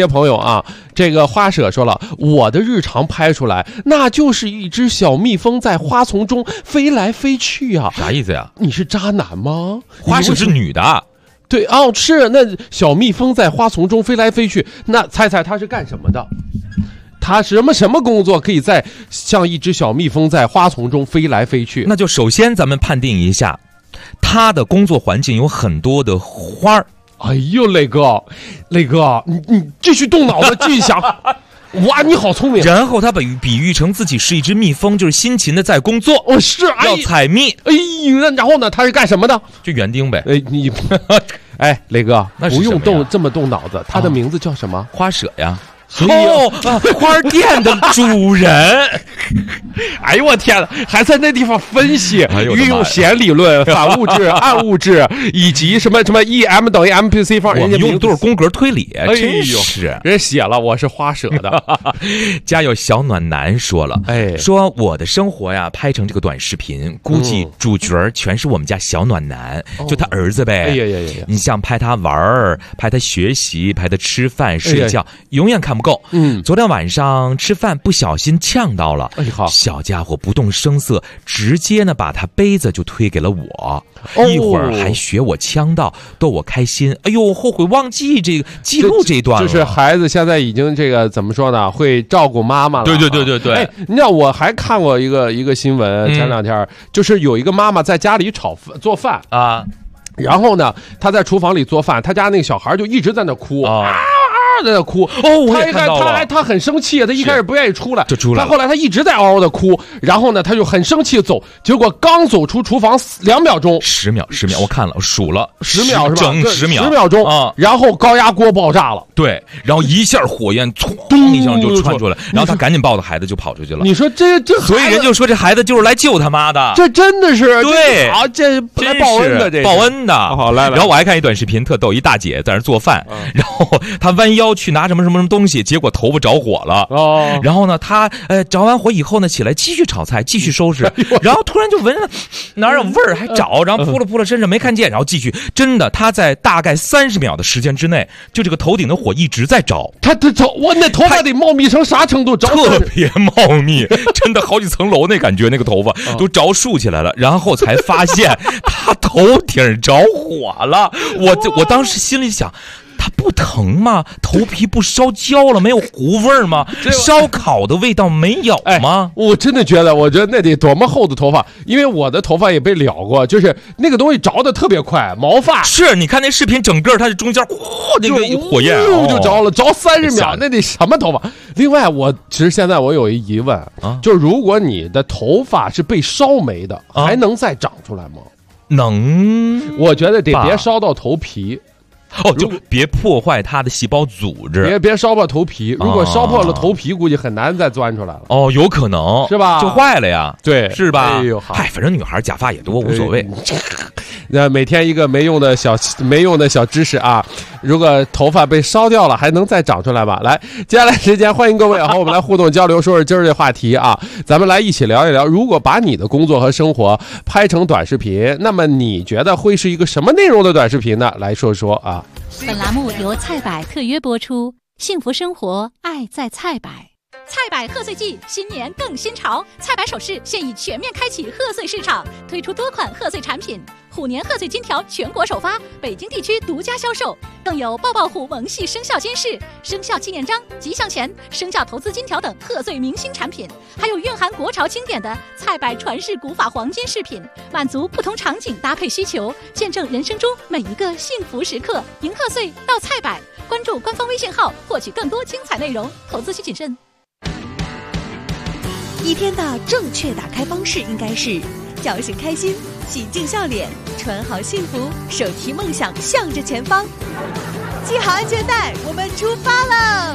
些朋友啊，这个花舍说了，我的日常拍出来，那就是一只小蜜蜂在花丛中飞来飞去啊。 啥意思呀？ 你是渣男吗？ 花舍是女的。 对哦，是那小蜜蜂在花丛中飞来飞去，那猜猜它是干什么的？它什么工作可以在像一只小蜜蜂在花丛中飞来飞去？ 那就首先咱们判定一下，它的工作环境有很多的花儿。 哎呦，磊哥，你继续动脑子，继续想。哇，你好聪明！ 然后他比喻成自己是一只蜜蜂，就是辛勤的在工作。 哦，是， 要采蜜。 哎呦，然后呢？他是干什么的？ 就园丁呗。 哎，磊哥，不用这么动脑子。他的名字叫什么？ 花舍呀。 花店的主人。 哎呦我天哪，还在那地方分析，运用弦理论、反物质、暗物质，以及什么 EM 等于 MPC 方，人家用的都是宫格推理， 真是人写了我是花舍的。 家有小暖男说了，说我的生活呀拍成这个短视频，估计主角全是我们家小暖男，就他儿子呗。你像拍他玩，拍他学习，拍他吃饭睡觉，永远看不够。昨天晚上吃饭不小心呛到了，小家伙不动声色，直接呢把他杯子就推给了我，一会儿还学我呛到，逗我开心。哎呦，后悔忘记这个记录这一段了。 就是孩子现在已经这个怎么说呢，会照顾妈妈了。 对。 哎，你知道我还看过一个新闻，前两天就是有一个妈妈在家里做饭啊，然后呢她在厨房里做饭，她家那个小孩就一直在那哭啊。在那哭我也看到了， 他很生气，他一开始不愿意出来， 就出来了。 他后来他一直在嗷嗷的哭，然后呢，他就很生气走，结果刚走出厨房2秒钟 ，10秒，我看了，我数了 10秒是吧？ 整10秒 ，10秒钟啊！然后高压锅爆炸了， 对，然后一下火焰咚一下就窜出来，然后他赶紧抱着孩子就跑出去了。 你说这， 所以人就说这孩子就是来救他妈的， 这真的是对啊，这来报恩的，这报恩的。 好来， 然后我还看一短视频特逗，一大姐在那做饭，然后她弯腰去拿什么东西，结果头发着火了。然后呢，她着完火以后呢，起来继续炒菜，继续收拾，然后突然就闻了哪有味儿，还找，然后扑了身上没看见，然后继续。真的，她在大概30秒的时间之内，就这个头顶的火一直在着。 我那头发得茂密成啥程度？ 特别茂密，真的好几层楼那感觉，那个头发都竖起来了，然后才发现她头顶着火了。我当时心里想，它不疼吗？头皮不烧焦了，没有糊味儿吗？烧烤的味道没有吗？ 我真的觉得那得多么厚的头发，因为我的头发也被燎过，就是那个东西着的特别快，毛发是你看那视频，整个它是中间那个火焰就着了，着30秒，那得什么头发？另外，其实现在我有一疑问啊，就是如果你的头发是被烧没的，还能再长出来吗？ 能， 我觉得得别烧到头皮。 就别破坏它的细胞组织， 别烧破头皮。如果烧破了头皮，估计很难再钻出来了。 有可能是吧？ 就坏了呀， 对， 是吧？ 哎呦， 反正女孩假发也多，无所谓。 那每天一个没用的小知识啊！如果头发被烧掉了，还能再长出来吗？来，接下来时间欢迎各位和我们来互动交流，说说今儿这话题啊，咱们来一起聊一聊，如果把你的工作和生活拍成短视频，那么你觉得会是一个什么内容的短视频呢？来说说啊。 本栏目由菜百特约播出，幸福生活，爱在菜百。菜百贺岁季，新年更新潮！菜百首饰现已全面开启贺岁市场，推出多款贺岁产品。虎年贺岁金条全国首发，北京地区独家销售，更有抱抱虎萌系生肖金饰、生肖纪念章、吉祥钱、生肖投资金条等贺岁明星产品，还有蕴含国潮经典的菜百传世古法黄金饰品，满足不同场景搭配需求，见证人生中每一个幸福时刻。迎贺岁到菜百，关注官方微信号获取更多精彩内容，投资需谨慎。 一天的正确打开方式应该是叫醒开心，洗净笑脸，穿好幸福，手提梦想向着前方，系好安全带，我们出发喽！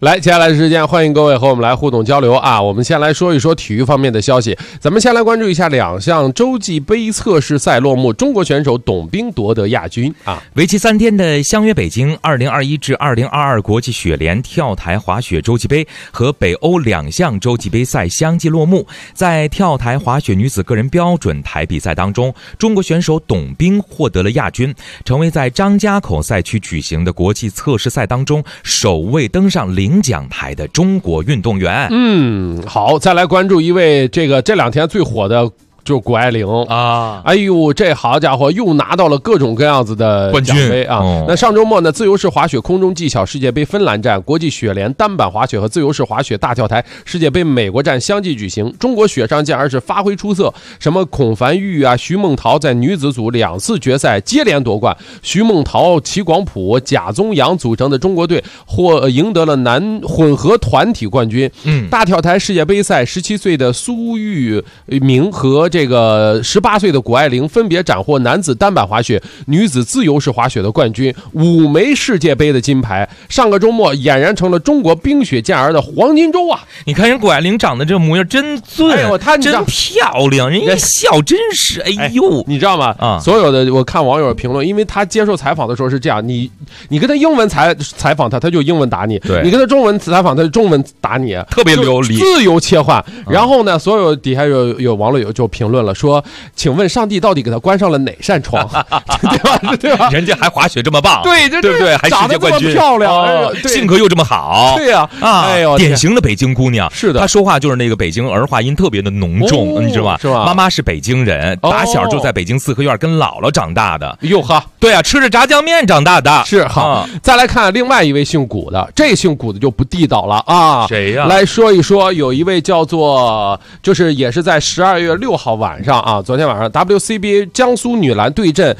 来，接下来的时间，欢迎各位和我们来互动交流啊！我们先来说一说体育方面的消息。咱们先来关注一下2项洲际杯测试赛落幕，中国选手董彬夺得亚军啊！ 为期3天的相约北京2021至2022国际雪联跳台滑雪洲际杯和北欧2项洲际杯赛相继落幕。在跳台滑雪女子个人标准台比赛当中，中国选手董彬获得了亚军，成为在张家口赛区举行的国际测试赛当中首位登上领奖台的中国运动员。 好，再来关注一位这2天最火的。就是谷爱凌啊，哎呦，这好家伙，又拿到了各种各样子的奖杯啊！那上周末呢，自由式滑雪空中技巧世界杯芬兰站、国际雪联单板滑雪和自由式滑雪大跳台世界杯美国站相继举行。中国雪上健儿是发挥出色，什么孔凡玉啊、徐梦桃在女子组2次决赛接连夺冠。徐梦桃、齐广普、贾宗洋组成的中国队赢得了男混合团体冠军。大跳台世界杯赛，17岁的苏玉明和这个18岁的谷爱凌分别斩获男子单板滑雪、女子自由式滑雪的冠军，5枚世界杯的金牌。上个周末俨然成了中国冰雪健儿的黄金周啊！ 你看人谷爱凌长得这模样真俊，她真漂亮，人家笑真是，哎呦， 你知道吗？所有的我看网友评论，因为他接受采访的时候是这样，你跟他英文采访他就英文打你，你跟他中文采访他就中文打你， 特别流利， 自由切换。然后呢，所有底下有网友就评论了说，请问上帝到底给他关上了哪扇窗？对吧？ 人家还滑雪这么棒， 对不对？还世界冠军，漂亮， 性格又这么好， 对呀，哎呦， 典型的北京姑娘。 是的， 她说话就是那个北京儿化音特别的浓重，你知道吧？ 是吧？ 妈妈是北京人，打小就在北京四合院跟姥姥长大的。 哟哈， 对啊，吃着炸酱面长大的。 是好，再来看另外一位姓谷的，这姓谷的就不地道了啊！ 谁呀？ 来说一说，有一位叫做，就是也是在12月6号晚上啊，昨天晚上 WCBA 江苏女篮对阵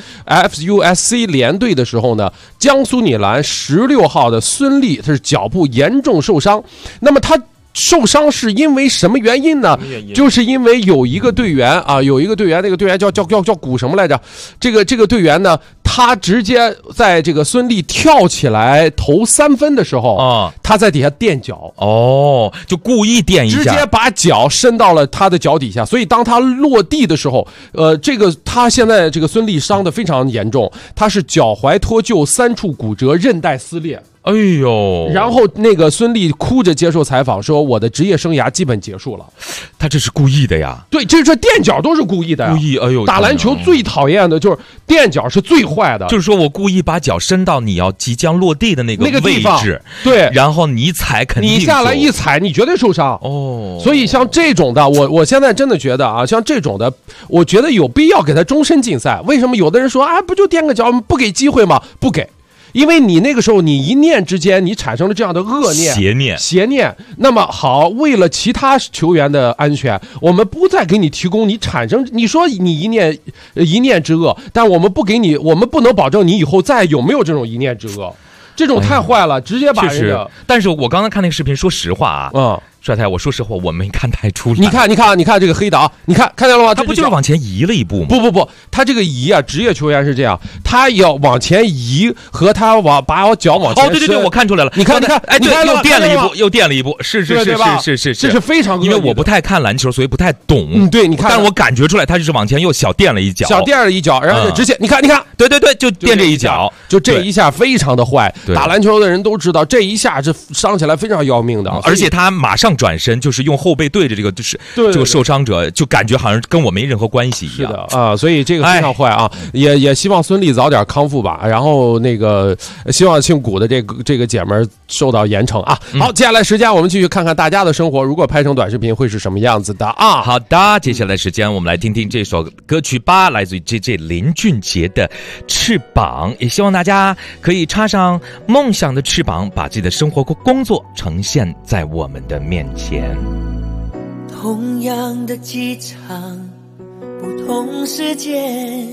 FUSC 联队的时候呢，江苏女篮16号的孙俪她是脚部严重受伤，那么她受伤是因为什么原因呢？就是因为有一个队员啊，那个队员叫谷什么来着？这个队员呢，他直接在这个孙俪跳起来投3分的时候他在底下垫脚， 就故意垫一下， 直接把脚伸到了他的脚底下，所以当他落地的时候，他现在这个孙俪伤得非常严重，他是脚踝脱臼、3处骨折、韧带撕裂。 哎呦！ 然后那个孙俪哭着接受采访说：“我的职业生涯基本结束了。” 他这是故意的呀？ 对，这垫脚都是故意的呀。 故意，哎呦！ 打篮球最讨厌的就是垫脚，是最坏的。 就是说我故意把脚伸到你要即将落地的那个位置， 对， 然后你踩肯定你下来一踩，你绝对受伤哦。 所以像这种的，我现在真的觉得啊，像这种的，我觉得有必要给他终身禁赛。为什么？有的人说啊，不就垫个脚，不给机会吗？不给。因为你那个时候，你一念之间，你产生了这样的恶念、邪念。那么好，为了其他球员的安全，我们不再给你提供你产生。你说你一念之恶，但我们不给你，我们不能保证你以后再有没有这种一念之恶。这种太坏了，直接把人家。 但是我刚才看那个视频，说实话啊，帅太，我说实话，我没看太出来。 你看这个黑的啊，你看见了吗？ 他不就是往前移了一步吗？ 不，他这个移啊，职业球员是这样，他要往前移和他把脚往前伸。 对，我看出来了。 你看， 哎，对，又垫了一步，是， 这是非常。 因为我不太看篮球，所以不太懂。 对，你看， 但我感觉出来，他就是往前又小垫了一脚， 然后就直接，你看， 对，就垫这一脚， 就这一下非常的坏。打篮球的人都知道，这一下是伤起来非常要命的， 而且他马上转身，就是用后背对着这个，就是这个受伤者，就感觉好像跟我没任何关系一样。 是的啊，所以这个非常坏啊，也希望孙俪早点康复吧。然后那个希望姓谷的这个姐们受到严惩啊。好，接下来时间我们继续看看大家的生活，如果拍成短视频会是什么样子的啊？ 好的，接下来时间我们来听听这首歌曲吧，来自于 JJ 林俊杰的《翅膀》，也希望大家可以插上梦想的翅膀，把自己的生活和工作呈现在我们的面前。 同样的机场，不同时间，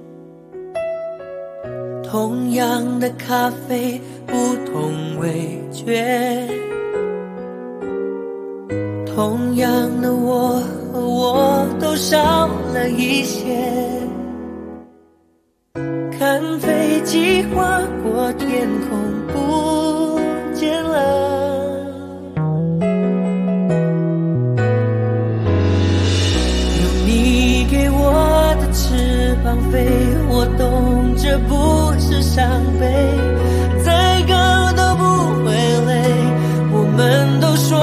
同样的咖啡，不同味觉，同样的我和我都少了一些，看飞机划过天空不见了， 这不是伤悲，再高都不会累。我们都说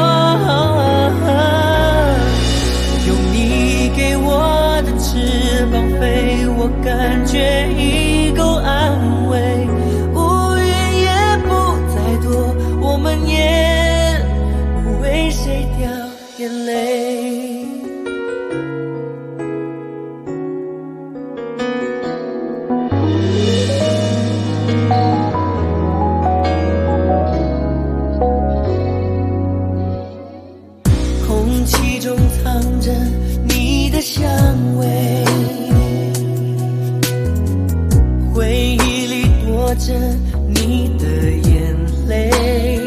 有你给我的翅膀飞，我感觉已够安慰。乌云也不再多，我们也不为谁掉眼泪。空气中藏着你的香味，回忆里躲着你的眼泪，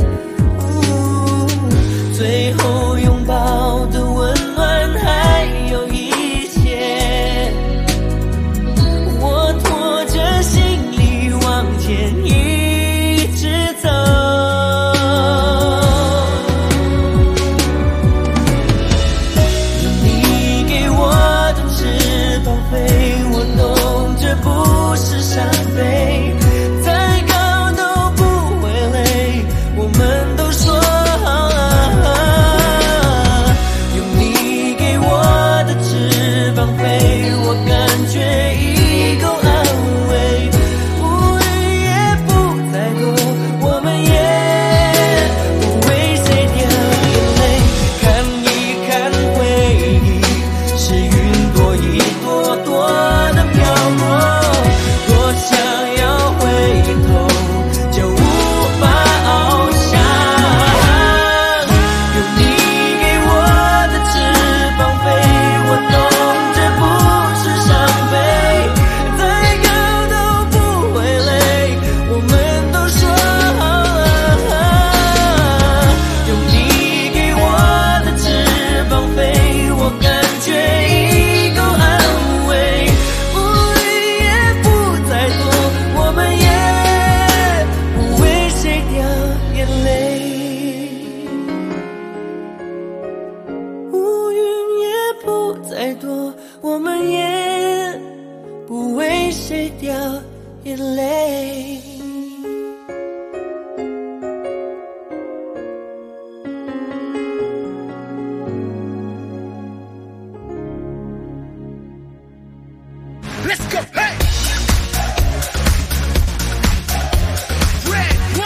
最后拥抱的温暖还有一些，我拖着行李往前一直走。有你给我的翅膀飞，我懂这不是伤悲，再高都不会累。我们都说有你给我的翅膀飞，我感觉已够安慰。乌云也不再多，我们也不为谁掉眼泪。看一看回忆，是云朵一朵朵的飘过，多想要回头就无法翱翔。有你给我的翅膀飞，我懂这不是伤悲，再高都不会累。我们都说有你给我的翅膀飞，我感觉已够安慰。乌云也不再多，我们也不为谁掉眼泪。乌云也不再多，我们也不为谁掉眼泪。 Let's go, hey! Red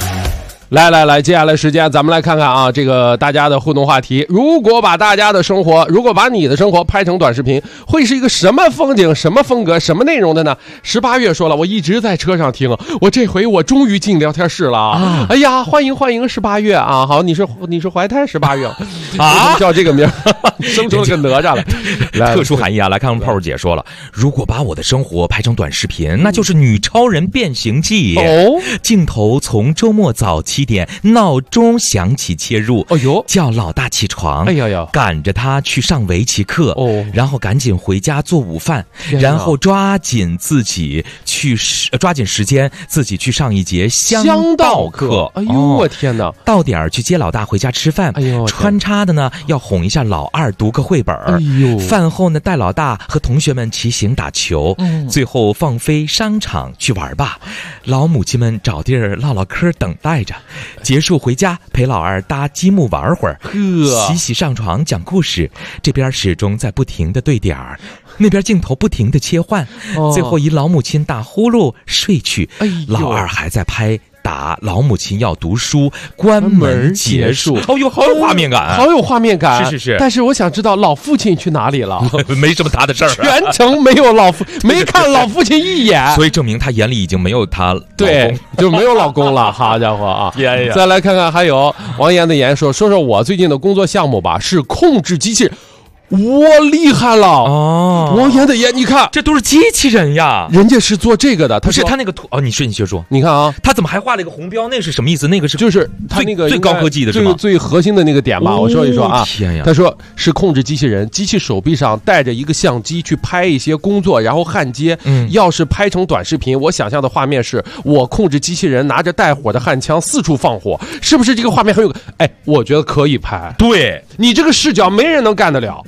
one. 来，接下来时间咱们来看看啊，这个大家的互动话题。如果把你的生活拍成短视频，会是一个什么风景、什么风格、什么内容的呢？18月说了，我一直在车上听，我这回终于进聊天室了啊！哎呀，欢迎18月啊！好，你是怀胎18月啊？叫这个名生出了个哪吒来， 特殊含义啊！来看看泡泡姐说了，如果把我的生活拍成短视频，那就是女超人变形记哦。 镜头从周末早7点闹钟响起切入， 哎呦， 叫老大起床， 哎呀， 赶着他去上围棋课哦， 然后赶紧回家做午饭，然后抓紧时间自己去上一节香道课。 哎呦，我天哪！ 到点去接老大回家吃饭， 哎呦， 穿插的呢要哄一下老二读个绘本， 哎呦， 饭后呢带老大和同学们骑行打球，最后放飞商场去玩吧。老母亲们找地儿唠唠嗑等待着，结束回家陪老二搭积木玩会儿，洗上床讲故事，这边始终在不停的对点儿，那边镜头不停的切换，最后一老母亲打呼噜睡去，老二还在拍打老母亲要读书，关门结束。哦呦，好有画面感， 好有画面感。 是。 但是我想知道老父亲去哪里了？ 没什么他的事儿， 全程没有没看老父亲一眼， 所以证明他眼里已经没有他老公， 对，就没有老公了。好家伙啊！再来看看，还有王岩的言说我最近的工作项目吧，是控制机器人。我厉害了哦！王岩的言，你看， 这都是机器人呀， 人家是做这个的。 不是他那个图哦，你先说。 你看啊， 他怎么还画了一个红标？那是什么意思？那个是就是他那个最高科技的是吗？ 最核心的那个点吧。我说一说啊， 天呀！ 他说是控制机器人，机器手臂上带着一个相机去拍一些工作，然后焊接。要是拍成短视频，我想象的画面是我控制机器人拿着带火的焊枪四处放火，是不是这个画面很有？哎，我觉得可以拍。 对， 你这个视角没人能干得了。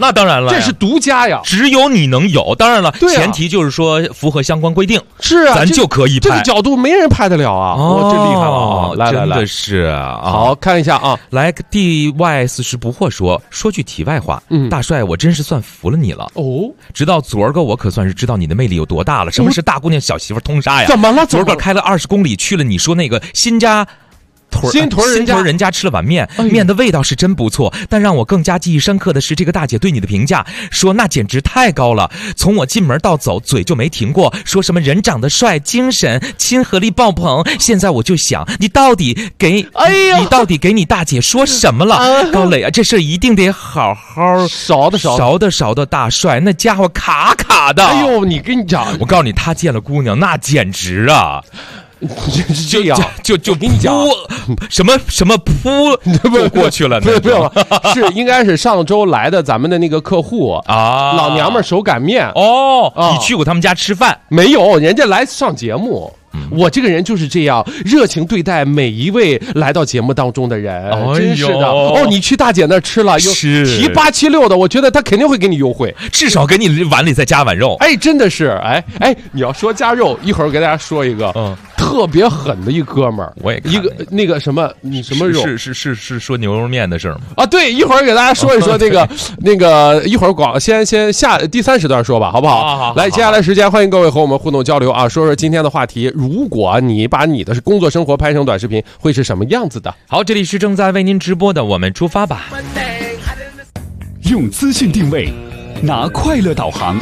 那当然了， 这是独家呀， 只有你能有。当然了， 对前提就是说符合相关规定， 是啊， 咱就可以拍。 这个角度没人拍得了啊！ 哦， 这厉害了啊！来， 真的是啊。 好看一下啊， 来 DY40不惑说句题外话，大帅，我真是算服了你了哦。 直到昨儿个我可算是知道你的魅力有多大了。什么是大姑娘小媳妇通杀呀？ 怎么了？ 昨儿个开了20公里去了你说那个新屯人家吃了碗面，面的味道是真不错，但让我更加记忆深刻的是这个大姐对你的评价，说那简直太高了。从我进门到走，嘴就没停过，说什么人长得帅、精神、亲和力爆棚。现在我就想，你到底给你大姐说什么了？高磊啊，这事一定得好好勺的大帅，那家伙卡卡的。 哎呦，你跟你讲， 我告诉你，他见了姑娘那简直啊。 这样就跟你讲，什么扑过去了？ 没有，是应该是上周来的咱们的那个客户啊，老娘们手擀面哦。你去过他们家吃饭没有？人家来上节目。我这个人就是这样，热情对待每一位来到节目当中的人，真是的。哦，你去大姐那儿吃了，又提8、7、6的，我觉得他肯定会给你优惠， 至少给你碗里再加碗肉。 哎，真的是，哎，你要说加肉，一会儿给大家说一个，特别狠的一哥们儿， 我也一个那个什么，你什么肉？ 是说牛肉面的事吗？ 啊，对，一会儿给大家说一说那个，一会儿先下第3时段说吧，好不好？ 好。 来，接下来时间，欢迎各位和我们互动交流啊，说说今天的话题。如果你把你的工作生活拍成短视频，会是什么样子的？ 好，这里是正在为您直播的，我们出发吧。 用资讯定位，拿快乐导航，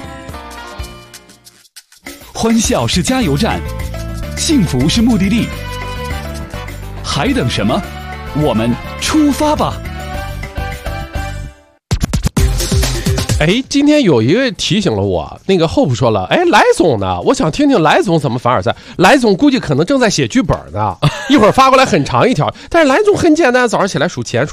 欢笑是加油站，幸福是目的地，还等什么？我们出发吧！ 哎，今天有一位提醒了我，那个 Hope 说了，哎，来总呢？我想听听来总怎么凡尔赛。来总估计可能正在写剧本呢，一会儿发过来很长一条。但是来总很简单，早上起来数钱，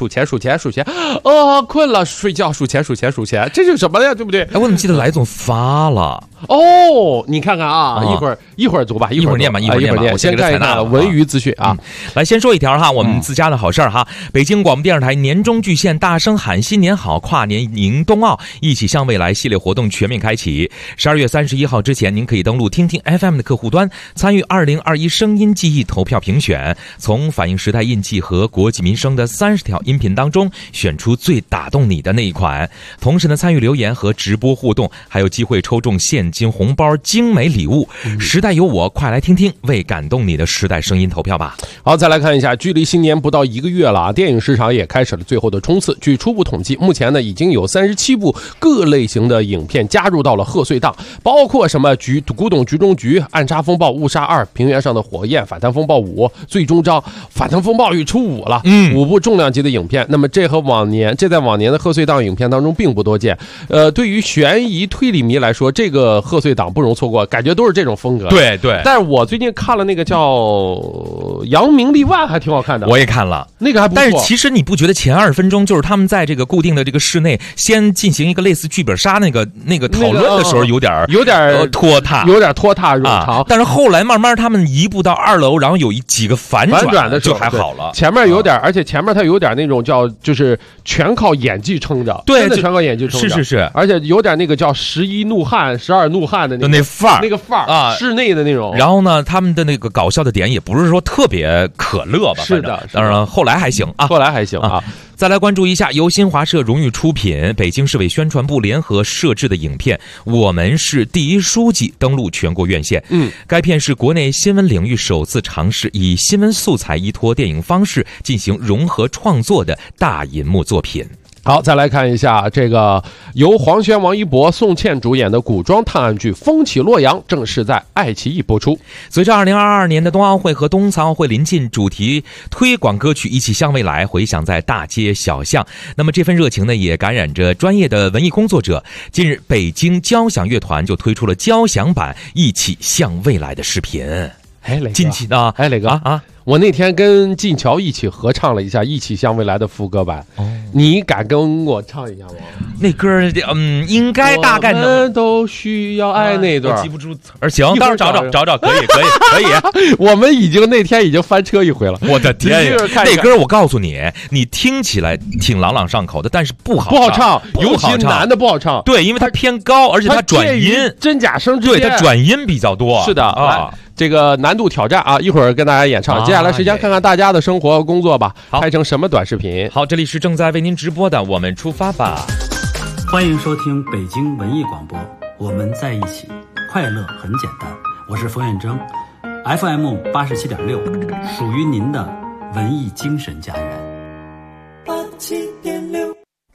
困了睡觉数钱，这是什么呀？对不对？ 哎，我怎么记得来总发了？ 哦，你看看啊，一会儿读吧， 一会儿念吧， 我先看一下文娱资讯啊。 来，先说一条哈，我们自家的好事儿哈。北京广播电视台年终巨献大声喊新年好，跨年迎冬奥，一起向未来系列活动全面开启。12月31号之前，您可以登录听听 FM 的客户端，参与2021声音记忆投票评选，从反映时代印记和国计民生的30条音频当中选出最打动你的那一款。同时呢，参与留言和直播互动，还有机会抽中现金红包、精美礼物。时代有我，快来听听，为感动你的时代声音投票吧。 好，再来看一下，距离新年不到1个月了啊，电影市场也开始了最后的冲刺。据初步统计，目前呢已经有37部各类型的影片加入到了贺岁档，包括什么古董局中局、暗杀风暴、误杀2、平原上的火焰、反贪风暴5、最终章、反贪风暴与出5了，5部重量级的影片。那么这在往年的贺岁档影片当中并不多见。对于悬疑推理迷来说，这个贺岁档不容错过，感觉都是这种风格。 对。 但是我最近看了那个叫《扬名立万》，还挺好看的。 我也看了， 那个还不错。 但是其实你不觉得前20分钟就是他们在这个固定的这个室内先进行一个类似剧本杀那个讨论的时候有点拖沓冗长， 但是后来慢慢他们移步到2楼，然后有几个反转的就还好了。 前面有点，而且前面它有点那种叫就是全靠演技撑着， 对， 真的全靠演技撑着， 是， 而且有点那个叫11怒汉、12怒汉的那范儿啊，室内的那种。 然后呢，他们的那个搞笑的点也不是说特别可乐吧， 是的。 当然后来还行啊。再来关注一下由新华社荣誉出品、北京市委宣传部联合摄制的影片《我们是第一书记》登陆全国院线。该片是国内新闻领域首次尝试以新闻素材依托电影方式进行融合创作的大银幕作品。 好，再来看一下这个由黄轩、王一博、宋茜主演的古装探案剧《风起洛阳》正式在爱奇艺播出。 随着2022年的冬奥会和冬残奥会临近，主题推广歌曲《一起向未来》回响在大街小巷。那么这份热情呢，也感染着专业的文艺工作者。近日，北京交响乐团就推出了交响版《一起向未来》的视频。 哎，磊哥， 近期呢？ 哎，磊哥啊！我那天跟晋桥一起合唱了一下《一起向未来》的副歌版，你敢跟我唱一下吗？ 那歌应该大概能。 我们都需要爱那段， 我记不住词儿。行，到时候找，可以。 我们那天已经翻车一回了。 我的天呀，那歌我告诉你，你听起来挺朗朗上口的，但是不好唱， 尤其男的不好唱。 对，因为它偏高，而且它转音， 真假声之间， 对，它转音比较多。 是的啊。这个难度挑战啊，一会儿跟大家演唱。接下来时间看看大家的生活和工作吧，拍成什么短视频。 好，这里是正在为您直播的，我们出发吧。 欢迎收听北京文艺广播，我们在一起，快乐很简单。我是冯远征 ，FM 87.6，属于您的文艺精神家园。 87.6。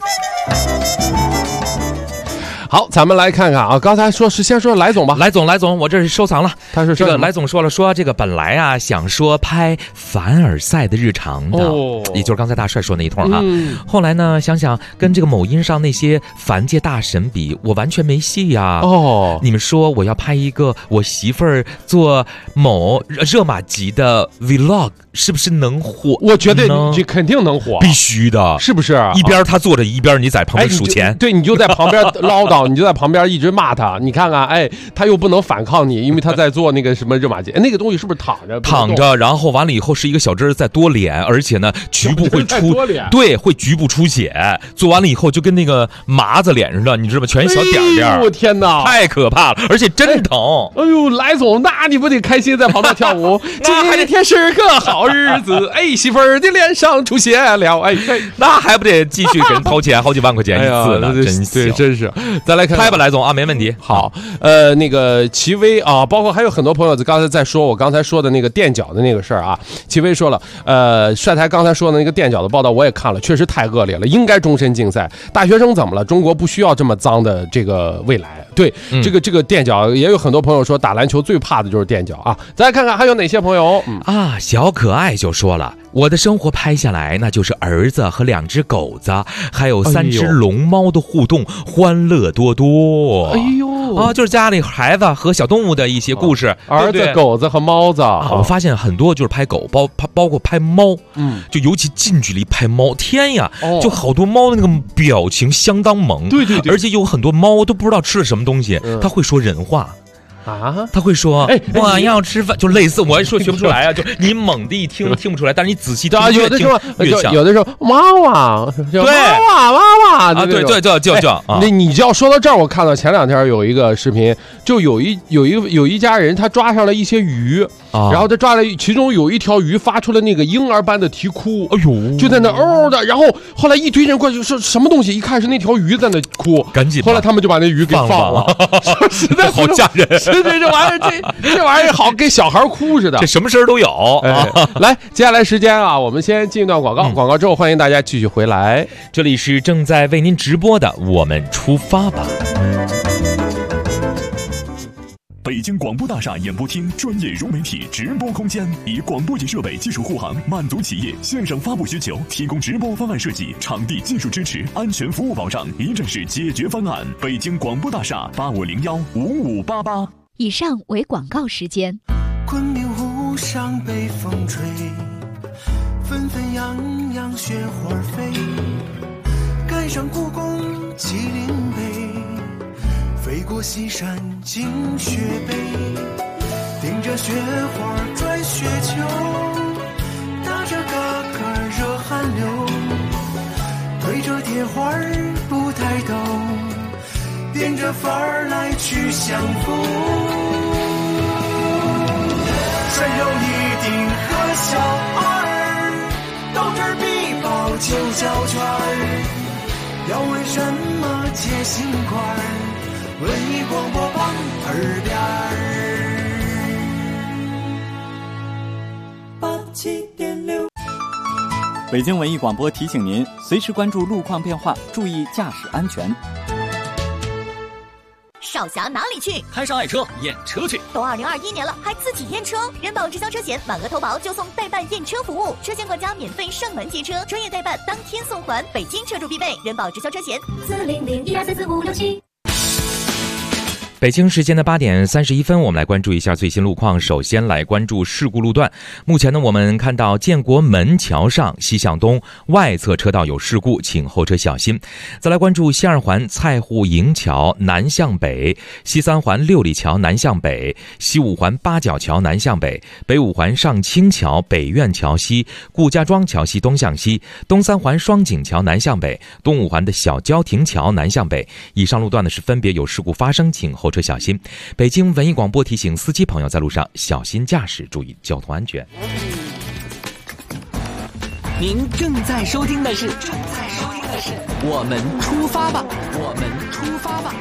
好，咱们来看看啊，刚才先说来总吧。 来总，我这是收藏了。 他是这个来总说这个本来啊想说拍凡尔赛的日常的，也就是刚才大帅说那一通哈。后来呢想想跟这个某音上那些凡界大神比，我完全没戏呀。你们说我要拍一个我媳妇儿做某热玛吉的 vlog， 是不是能火？ 我觉得你肯定能火， 必须的， 是不是？ 一边他坐着，一边你在旁边数钱， 对，你就在旁边唠叨。你就在旁边一直骂他，你看看，他又不能反抗你，因为他在做那个什么热玛吉，那个东西是不是躺着， 然后完了以后是一个小针在多脸，而且呢局部会出，对，会局部出血，做完了以后就跟那个麻子脸似的，你知道吗？全小点点， 我天哪， 太可怕了，而且真疼。 哎呦，来总，那你不得开心在旁边跳舞？今天是个好日子，媳妇儿的脸上出血了， 那还不得继续给人掏钱，好几万块钱一次呢？ 真是。再来看拍吧，来总啊，没问题。 好，那个齐薇啊，包括还有很多朋友刚才在说我刚才说的那个垫脚的那个事儿啊。齐薇说了，帅台刚才说的那个垫脚的报道我也看了，确实太恶劣了，应该终身禁赛。大学生怎么了？中国不需要这么脏的这个未来。对，这个垫脚也有很多朋友说打篮球最怕的就是垫脚啊。再来看看还有哪些朋友小可爱就说了，我的生活拍下来那就是儿子和2只狗子，还有3只龙猫的互动，欢乐多多。就是家里孩子和小动物的一些故事， 儿子、狗子和猫子我发现很多就是拍狗，包括拍猫，就尤其近距离拍猫，天呀，就好多猫的那个表情相当萌，对，而且有很多猫都不知道吃了什么东西，它会说人话。他会说我要吃饭，就类似我说学不出来啊，就你猛地一听不出来，但是你仔细听有的时候猫啊， 对哇啊，对叫那你就要说到这儿，我看到前2天有一个视频，就有一家人他抓上了一些鱼，然后他抓了其中有一条鱼发出了那个婴儿般的啼哭，就在那的，然后后来一堆人过去说什么东西，一看是那条鱼在那哭， 赶紧， 后来他们就把那鱼给放了，实在好吓人。 这玩意儿好跟小孩哭似的， 这什么事儿都有。 来，接下来时间啊，我们先进一段广告，广告之后欢迎大家继续回来。 这里是正在为您直播的，我们出发吧。 北京广播大厦演播厅专业融媒体直播空间，以广播级设备技术护航，满足企业线上发布需求，提供直播方案设计、场地技术支持、安全服务保障，一站式解决方案。北京广播大厦85015588。 以上为广告时间。 昆明湖上北风吹，纷纷扬扬雪花飞，赶上故宫麒麟碑，飞过西山惊雪北，顶着雪花转雪球，打着嘎嘎热汗流，对着铁花不抬头，变着法儿来去相逢。穿上一顶和小二，斗智必报九角圈儿，要问什么解心块儿，文艺广播榜耳边儿。87.6。 北京文艺广播提醒您，随时关注路况变化，注意驾驶安全。 少侠哪里去？ 摊上爱车验车去。 都2021年了，还自己验车？人保直销车险满额投保就送代办验车服务，车险管家免费上门接车，专业代办当天送还，北京车主必备。人保直销车险40012344567。 北京时间的8点31分，我们来关注一下最新路况。首先来关注事故路段。目前呢，我们看到建国门桥上西向东外侧车道有事故，请后车小心。再来关注西2环蔡户营桥南向北，西3环六里桥南向北，西5环八角桥南向北，北5环上清桥北苑桥西，顾家庄桥西东向西，东3环双井桥南向北，东5环的小交亭桥南向北。以上路段呢是分别有事故发生，请后车小心。北京文艺广播提醒司机朋友在路上小心驾驶，注意交通安全。 您正在收听的是我们出发吧，我们出发吧。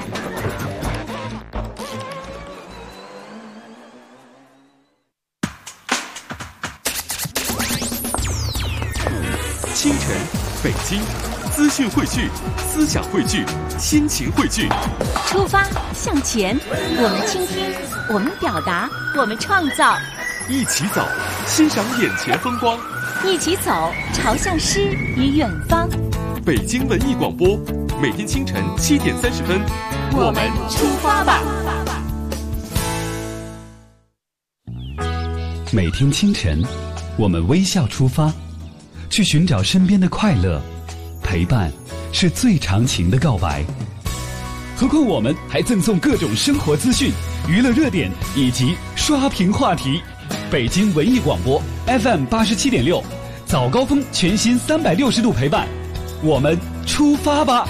清晨，北京，资讯汇聚，思想汇聚，心情汇聚。 出发向前，我们倾听，我们表达，我们创造。 一起走，欣赏眼前风光。 一起走，朝向诗与远方。 北京文艺广播，每天清晨7点30分，我们出发吧。 每天清晨，我们微笑出发，去寻找身边的快乐。陪伴是最长情的告白。何况我们还赠送各种生活资讯、娱乐热点以及刷屏话题。北京文艺广播 FM 87.6，早高峰全新360度陪伴，我们出发吧。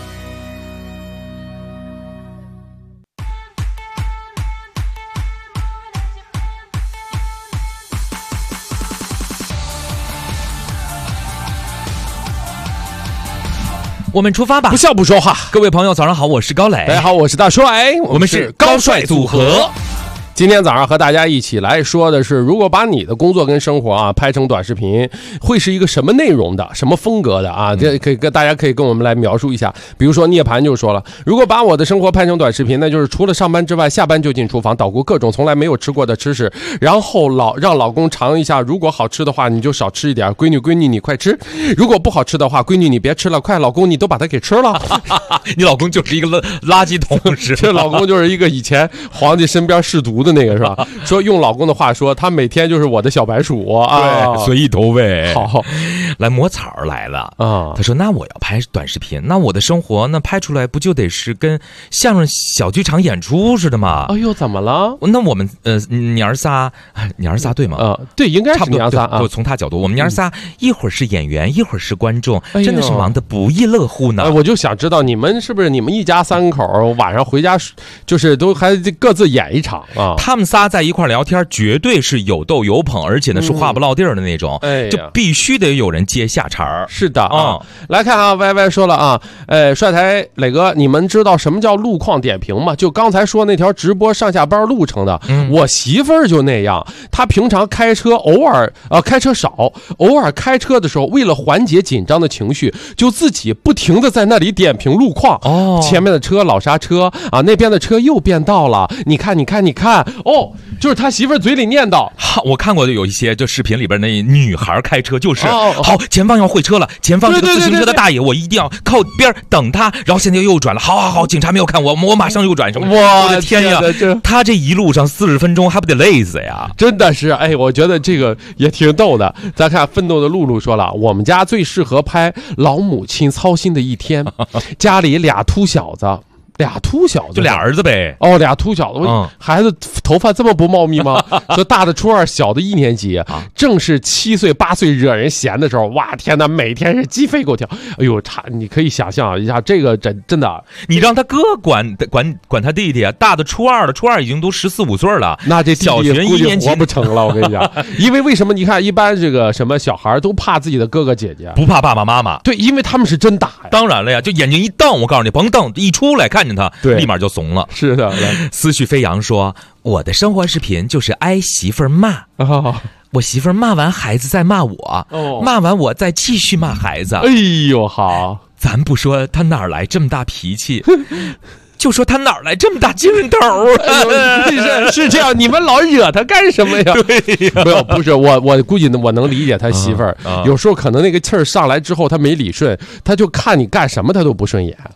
我们出发吧， 不笑不说话。 各位朋友早上好，我是高磊。 大家好，我是大帅， 我们是高帅组合。 今天早上和大家一起来说的是，如果把你的工作跟生活啊拍成短视频，会是一个什么内容的、什么风格的啊？这可以跟大家可以跟我们来描述一下。比如说涅槃就说了，如果把我的生活拍成短视频，那就是除了上班之外，下班就进厨房捣鼓各种从来没有吃过的吃食，然后让老公尝一下，如果好吃的话你就少吃一点，闺女你快吃；如果不好吃的话，闺女你别吃了，快老公你都把它给吃了。 你老公就是一个垃圾桶是吧？ 这老公就是一个以前皇帝身边侍读的那个是吧？说用老公的话说，他每天就是我的小白鼠啊， 对，随意投喂。 好， 来抹草来了啊！ 他说：“那我要拍短视频，那我的生活那拍出来不就得是跟相声小剧场演出似的吗？” 哎呦，怎么了？ 那我们娘儿仨对吗？ 对，应该是娘儿仨啊。 从他角度，我们娘儿仨一会儿是演员，一会儿是观众，真的是忙得不亦乐乎呢。 我就想知道你们是不是你们一家3口晚上回家就是都还各自演一场啊？ 他们仨在一块聊天，绝对是有逗有捧，而且呢是话不落地儿的那种，就必须得有人接下茬儿。 是的啊，来看啊 ，YY 说了啊，帅台磊哥，你们知道什么叫路况点评吗？就刚才说那条直播上下班路程的，我媳妇儿就那样，她平常开车偶尔开车少，偶尔开车的时候，为了缓解紧张的情绪，就自己不停的在那里点评路况。前面的车老刹车啊，那边的车右变道了，你看，哦，就是他媳妇儿嘴里念叨。 我看过有一些就视频里边那女孩开车就是好，前方要会车了，前方这个自行车的大爷，我一定要靠边等他，然后现在右转了，好，警察没有看我马上右转什么？我的天呀，他这一路上40分钟还不得累死呀？ 真的是，我觉得这个也挺逗的。咱看奋斗的露露说了，我们家最适合拍老母亲操心的一天，家里俩秃小子， 就俩儿子呗。 俩秃小子，孩子头发这么不茂密吗？说大的初2，小的1年级，正是7岁8岁惹人嫌的时候。哇，天哪，每天是鸡飞狗跳。哎呦，你可以想象一下，这个真的， 你让他哥管他弟弟，大的初2了，初2已经都14、15岁了， 那这小学1年级活不成了。我跟你讲，因为什么？你看，一般这个什么小孩都怕自己的哥哥姐姐， 不怕爸爸妈妈。 对，因为他们是真打呀。 当然了呀，就眼睛一瞪，我告诉你，甭瞪，一出来看见他， 对， 立马就怂了。 是的， 思绪飞扬说，我的生活视频就是挨媳妇儿骂。我媳妇儿骂完孩子再骂我，骂完我再继续骂孩子。 哎呦，好， 咱不说他哪来这么大脾气，就说他哪来这么大精神头是这样，你们老惹他干什么呀？ 对呀，不是我估计我能理解他媳妇儿，有时候可能那个气儿上来之后，他没理顺，他就看你干什么他都不顺眼。 对。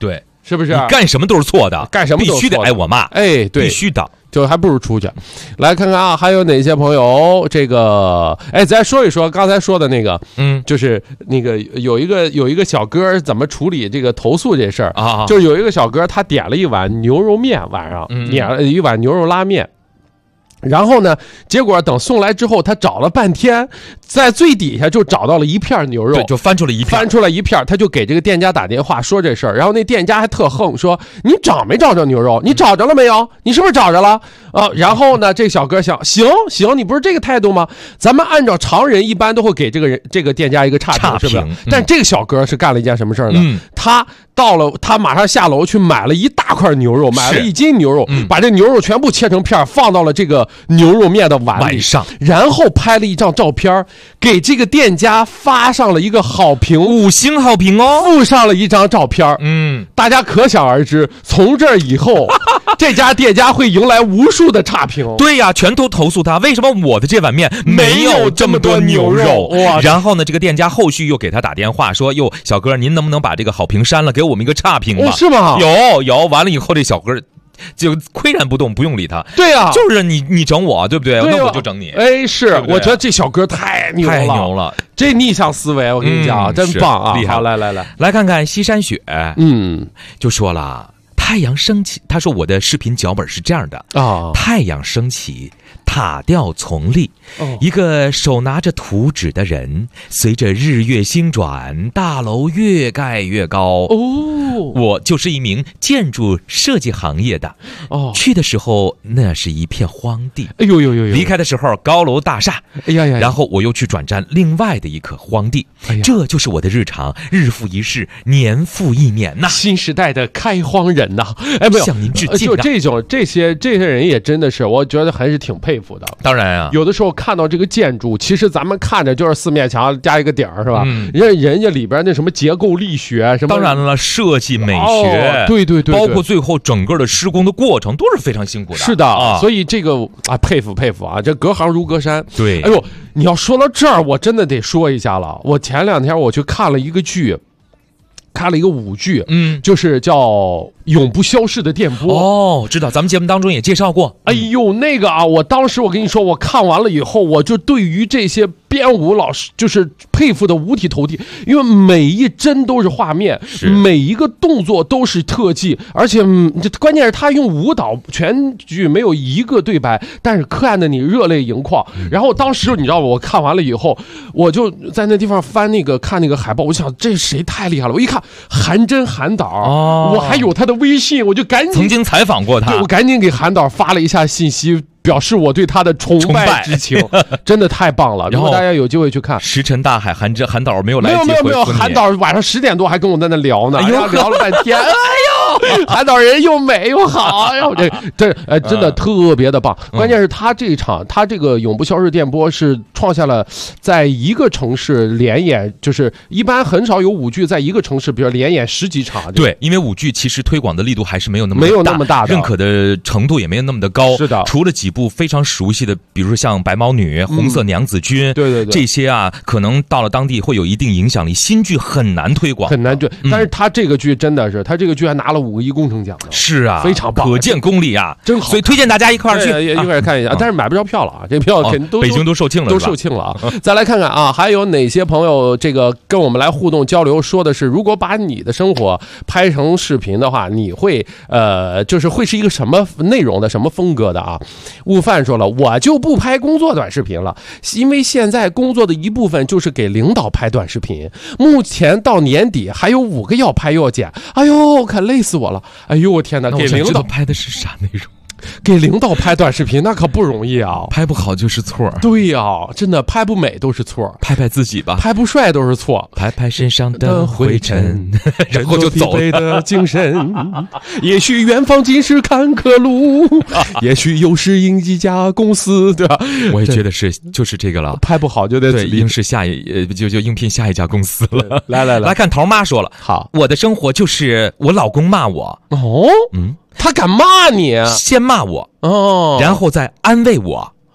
是不是？ 你干什么都是错的， 干什么都是错的必须得挨我骂。 哎，对， 必须的。 就还不如出去。来看看啊，还有哪些朋友？这个，哎，咱说一说刚才说的那个，就是那个有一个小哥怎么处理这个投诉这事儿啊？ 就是有一个小哥他点了一碗牛肉面，晚上点了一碗牛肉拉面。然后呢，结果等送来之后，他找了半天，在最底下就找到了一片牛肉， 对，就翻出了一片， 他就给这个店家打电话说这事儿，然后那店家还特横说：“你找没找着牛肉？你找着了没有？你是不是找着了？”然后呢，这小哥想，行，你不是这个态度吗？咱们按照常人一般都会给这个店家一个差评，是不是？但这个小哥是干了一件什么事儿呢？他马上下楼去买了一大块牛肉，买了1斤牛肉，把这牛肉全部切成片，放到了这个牛肉面的碗里上， 然后拍了一张照片，给这个店家发上了一个好评 ，5星好评哦， 附上了一张照片。大家可想而知，从这以后这家店家会迎来无数的差评。 对呀，全都投诉他，为什么我的这碗面没有这么多牛肉？然后呢，这个店家后续又给他打电话说：“哟，小哥，您能不能把这个好评删了，给我们一个差评吧？” 是吗？ 有，完了以后这小哥就岿然不动，不用理他。 对呀， 就是你整我，对不对？那我就整你。 哎，是，我觉得这小哥太牛了，这逆向思维，我跟你讲，真棒啊！ 厉害， 好， 来看看西山雪，就说了。太阳升起，他说我的视频脚本是这样的啊：太阳升起，塔吊丛立，一个手拿着图纸的人，随着日月星转，大楼越盖越高。我就是一名建筑设计行业的。去的时候那是一片荒地， 哎呦， 离开的时候高楼大厦， 哎呀， 然后我又去转战另外的一颗荒地，这就是我的日常，日复一日，年复一年呐。 新时代的开荒人呐，哎，没有向您致敬。 就这些人也真的是，我觉得还是挺佩服的。 当然啊， 有的时候看到这个建筑，其实咱们看着就是4面墙加一个顶儿，是吧？人家里边那什么结构力学什么， 当然了，设计美学， 对， 包括最后整个的施工的过程都是非常辛苦的。 是的，所以这个佩服啊，这隔行如隔山。 对， 哎呦，你要说到这儿，我真的得说一下了。我前2天我去看了一个剧。看了一个舞剧，就是叫《永不消逝的电波》。 知道，咱们节目当中也介绍过。 哎呦，那个啊，我当时我跟你说，我看完了以后，我就对于这些编舞老师就是佩服的五体投地，因为每一帧都是画面，每一个动作都是特技，而且关键是他用舞蹈，全剧没有一个对白，但是看得你热泪盈眶。然后当时你知道吗？我看完了以后，我就在那地方看那个海报，我想这谁太厉害了。我一看韩真韩导，我还有他的微信，我就赶紧曾经采访过他， 对，我赶紧给韩导发了一下信息，表示我对他的崇拜之情，真的太棒了。如果大家有机会去看石沉大海，韩导没有来接没有，韩导晚上10点多还跟我在那聊呢，聊了半天，哎呦，韩导人又美又好，然后这真的特别的棒。关键是他这个永不消逝电波是创下了在一个城市连演，就是一般很少有舞剧在一个城市比如连演10几场。 对，因为舞剧其实推广的力度还是没有那么大，认可的程度也没有那么的高。 是的， 除了几部非常熟悉的，比如说像白毛女、红色娘子军， 对， 这些啊，可能到了当地会有一定影响力。新剧很难推广， 很难对。但是他这个剧真的是，他这个剧还拿了5个1工程奖呢。 是啊， 非常棒， 可见功力啊， 真好。 所以推荐大家一块儿去， 一块儿看一下。但是买不着票了啊，这票肯定北京都售罄了， 都售罄了啊。再来看看啊，还有哪些朋友这个跟我们来互动交流，说的是如果把你的生活拍成视频的话，你会就是会是一个什么内容的，什么风格的啊？悟饭说了，我就不拍工作短视频了，因为现在工作的一部分就是给领导拍短视频，目前到年底还有5个要拍要剪，哎呦，可累死我了！哎呦，我天哪，给领导拍的是啥内容？ 给领导拍短视频那可不容易啊， 拍不好就是错。 对呀，真的拍不美都是错， 拍拍自己吧， 拍不帅都是错， 拍拍身上的灰尘，然后就走了。的精神，也许远方尽是坎坷路，也许又是应几家公司，对吧？ 我也觉得就是这个了， 拍不好就得对，应是就应聘下一家公司了。 来看头妈说了， 好， 我的生活就是我老公骂我， 他敢骂你， 先骂我哦， 然后再安慰我，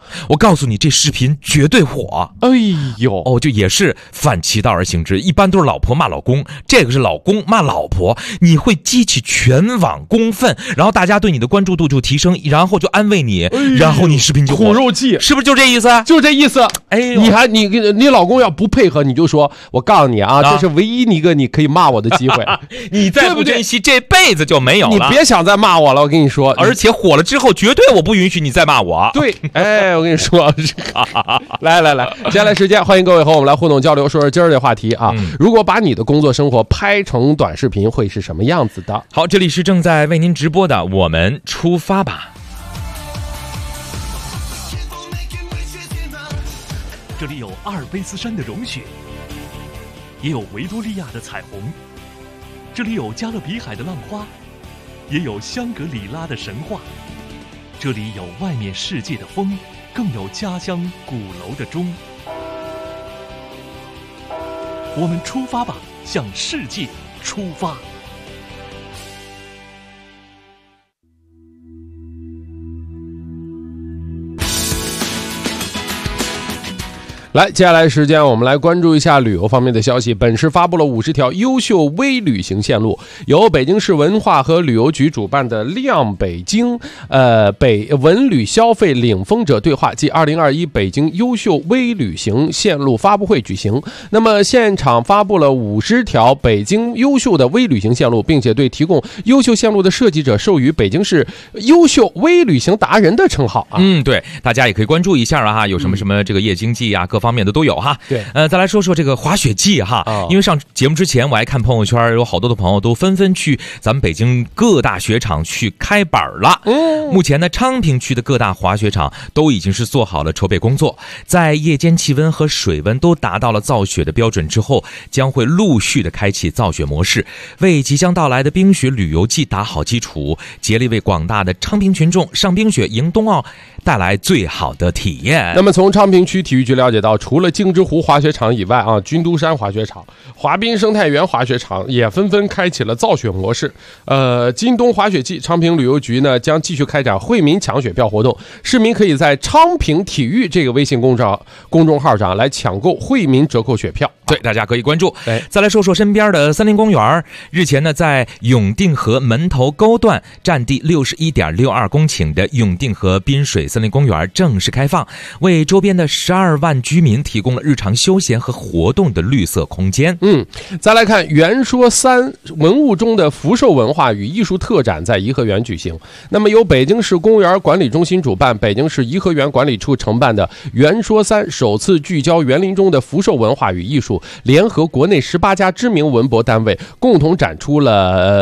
我告诉你，这视频绝对火。 哎呦， 哦，就也是反其道而行之，一般都是老婆骂老公，这个是老公骂老婆，你会激起全网公愤，然后大家对你的关注度就提升，然后就安慰你，然后你视频就火。 苦肉计是不是就这意思？ 就这意思。 哎呦， 你老公要不配合，你就说，我告诉你啊，这是唯一一个你可以骂我的机会， 你再不珍惜，这辈子就没有了。 你别想再骂我了，我跟你说。 而且火了之后，绝对我不允许你再骂我。 对，哎，我跟你说，来，接下来时间，欢迎各位和我们来互动交流，说说今儿这话题啊。如果把你的工作生活拍成短视频，会是什么样子的？ 好，这里是正在为您直播的，我们出发吧。 这里有阿尔卑斯山的融雪，也有维多利亚的彩虹，这里有加勒比海的浪花，也有香格里拉的神话，这里有外面世界的风，更有家乡鼓楼的钟。我们出发吧，向世界出发。 来，接下来时间我们来关注一下旅游方面的消息。本市发布了50条优秀微旅行线路，由北京市文化和旅游局主办的亮北京北文旅消费领风者对话暨2021北京优秀微旅行线路发布会举行。那么现场发布了50条北京优秀的微旅行线路，并且对提供优秀线路的设计者授予北京市优秀微旅行达人的称号啊。 对，大家也可以关注一下啊，有什么这个夜经济啊，各方面的都有哈。 对， 再来说说这个滑雪季哈，因为上节目之前我还看朋友圈，有好多的朋友都纷纷去咱们北京各大雪场去开板了。目前呢，昌平区的各大滑雪场都已经是做好了筹备工作，在夜间气温和水温都达到了造雪的标准之后，将会陆续的开启造雪模式，为即将到来的冰雪旅游季打好基础，竭力为广大的昌平群众上冰雪迎冬奥带来最好的体验。 那么从昌平区体育局了解到，除了镜之湖滑雪场以外啊，军都山滑雪场、华滨生态园滑雪场也纷纷开启了造雪模式。今冬滑雪季，昌平旅游局呢将继续开展惠民抢雪票活动，市民可以在昌平体育这个微信公众号上来抢购惠民折扣雪票。 对，大家可以关注。再来说说身边的森林公园。日前呢，在永定河门头沟段占地61.62公顷的永定河滨水森林公园正式开放，为周边的12万居民提供了日常休闲和活动的绿色空间。 再来看元说3文物中的福寿文化与艺术特展在颐和园举行。那么由北京市公园管理中心主办，北京市颐和园管理处承办的元说3首次聚焦园林中的福寿文化与艺术，联合国内18家知名文博单位，共同展出了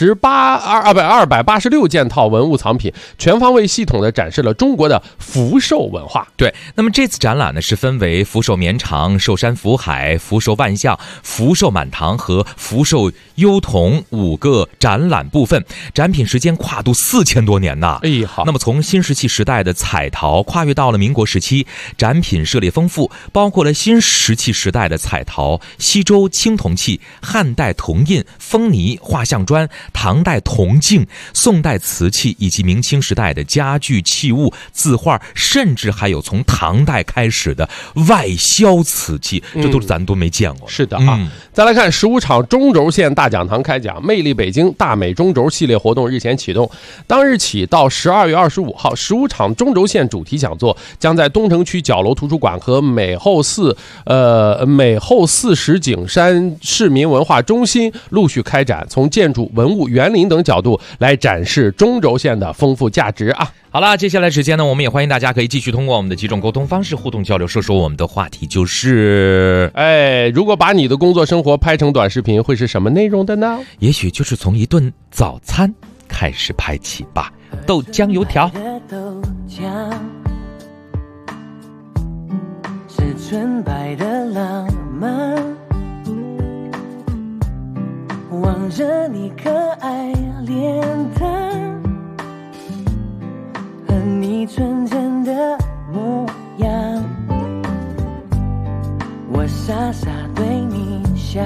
286件套文物藏品，全方位系统的展示了中国的福寿文化。 对，那么这次展览呢是分为福寿绵长、寿山福海、福寿万象、福寿满堂和福寿幽童5个展览部分，展品时间跨度4000多年呐。 好。 那么从新石器时代的彩陶跨越到了民国时期，展品涉猎丰富，包括了新石器时代的彩陶、西周青铜器、汉代铜印、封泥、画像砖、唐代铜镜、宋代瓷器，以及明清时代的家具器物、字画，甚至还有从唐代开始的外销瓷器，这都是咱都没见过。 是的啊。再来看15场中轴线大讲堂开讲，魅力北京大美中轴系列活动日前启动，当日起到12月25号，15场中轴线主题讲座将在东城区角楼图书馆和美后寺石景山市民文化中心陆续开展，从建筑、文物、园林等角度来展示中轴线的丰富价值啊。 好了，接下来时间呢，我们也欢迎大家可以继续通过我们的几种沟通方式互动交流，说说我们的话题就是， 如果把你的工作生活拍成短视频，会是什么内容的呢？ 也许就是从一顿早餐开始拍起吧。豆浆油条， 豆浆是纯白的浪漫，望着你可爱脸蛋和你纯真的模样，我傻傻对你笑，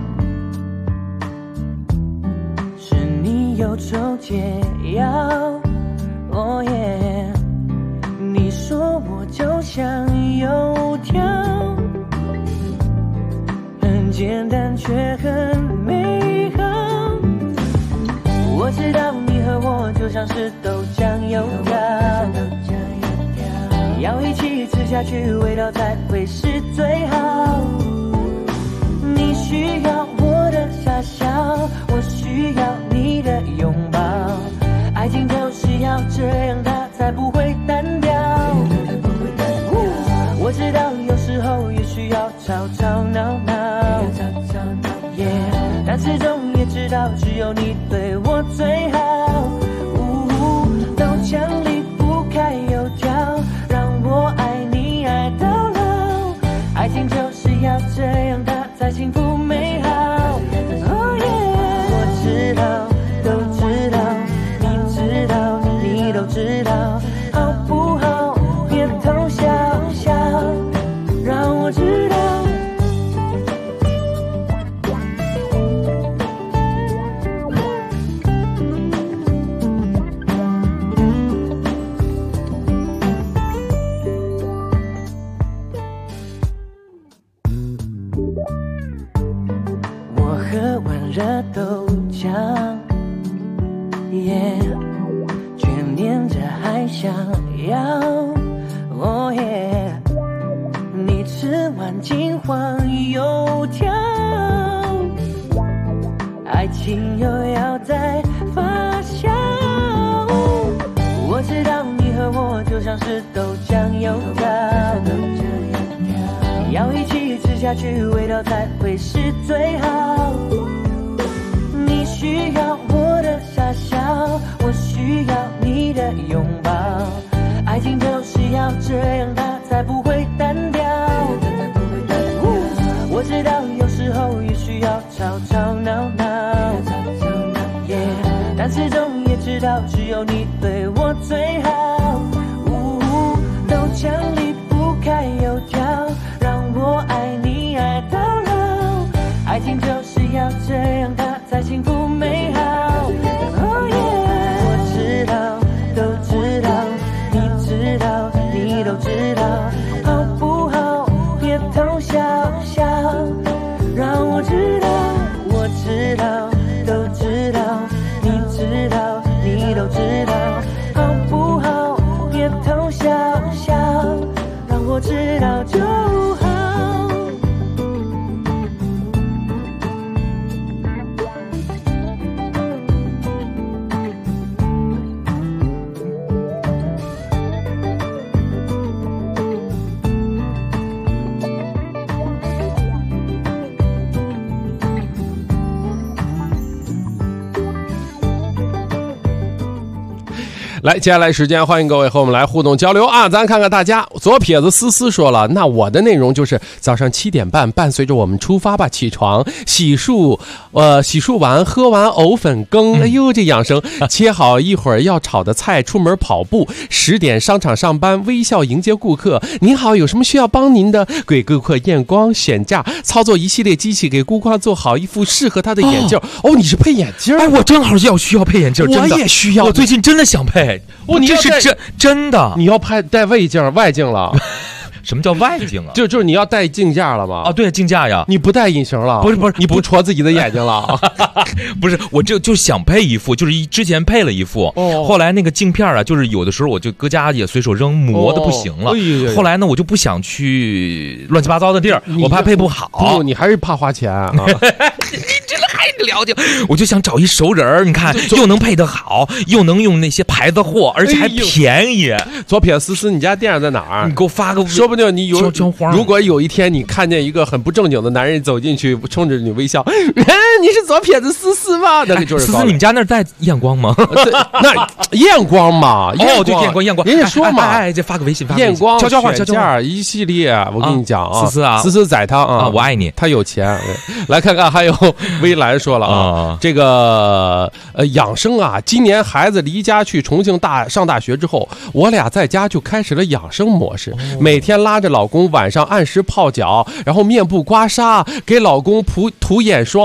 是你忧愁解药。哦耶，你说我像油条，很简单却很美好。我知道你和我就像是豆浆油条，要一起吃下去，味道才会是最好。你需要我的傻笑，我需要你的拥抱。爱情就是要这样，它才不会单调。我知道有时候也需要吵吵闹闹，但始终也知道只有你对我最好。豆浆离不开油条，让我爱你爱到老。爱情就是要这样，它才幸福美好。我知道，都知道，你知道，你都知道，好不好？别偷笑笑，让我知道。我喝完热豆浆，却念着还想要。哦耶！你吃完金黄油条，爱情又要再发酵。我知道你和我就像是豆浆油条，要一起吃下去，味道才会是最好。你需要我的傻笑，我需要你的拥抱。爱情就是要这样，它才不会单调。我知道有时候也需要吵吵闹闹，但始终也知道只有你对我最好。豆浆离不开油条，让我爱你爱到老。爱情就是要这样，它才幸福美好。我知道，都知道，你知道，你都知道，好不好？别偷笑笑，让我知道。我知道，都知道，你知道，你都知道，好不好？别偷笑笑，让我知道就好。 来，接下来时间欢迎各位和我们来互动交流啊！咱看看大家，左撇子思思说了，那我的内容就是早上7点半，伴随着我们出发吧，起床洗漱完，喝完藕粉羹，哎呦这养生，切好一会儿要炒的菜，出门跑步，10点商场上班，微笑迎接顾客。您好，有什么需要帮您的？给顾客验光选价，操作一系列机器，给顾客做好一副适合他的眼镜。哦，你是配眼镜？ 哎，我正好需要配眼镜，真的， 我也需要。 我最近真的想配。 哦， 这是真的， 你要戴外镜了。 什么叫外镜啊？ 就是你要戴镜架了吗？ 啊，对，镜架呀。 你不戴隐形了？ 不是， 你不戳自己的眼睛了？ 不是，我就想配一副，就是之前配了一副，后来那个镜片啊，就是有的时候我就搁家也随手扔，磨的不行了。后来呢，我就不想去乱七八糟的地儿，我怕配不好。 不，你还是怕花钱啊？ 你真的还了解？我就想找一熟人，你看又能配得好，又能用那些牌子货，而且还便宜。 左撇思思，你家店在哪儿？ 你给我发个， 说不定你有。如果有一天你看见一个很不正经的男人走进去，冲着你微笑，你是左撇子思思吗？那个就是思思，你们家那儿带验光吗？ 那验光嘛， 哦，对，验光， 人家说嘛， 这发个微信， 验光悄悄话一系列，我跟你讲啊， 思思宰他啊， 我爱你， 他有钱。来看看，还有微兰说了啊，这个养生啊，今年孩子离家去重庆上大学之后，我俩在家就开始了养生模式，每天拉着老公晚上按时泡脚，然后面部刮痧，给老公涂眼霜，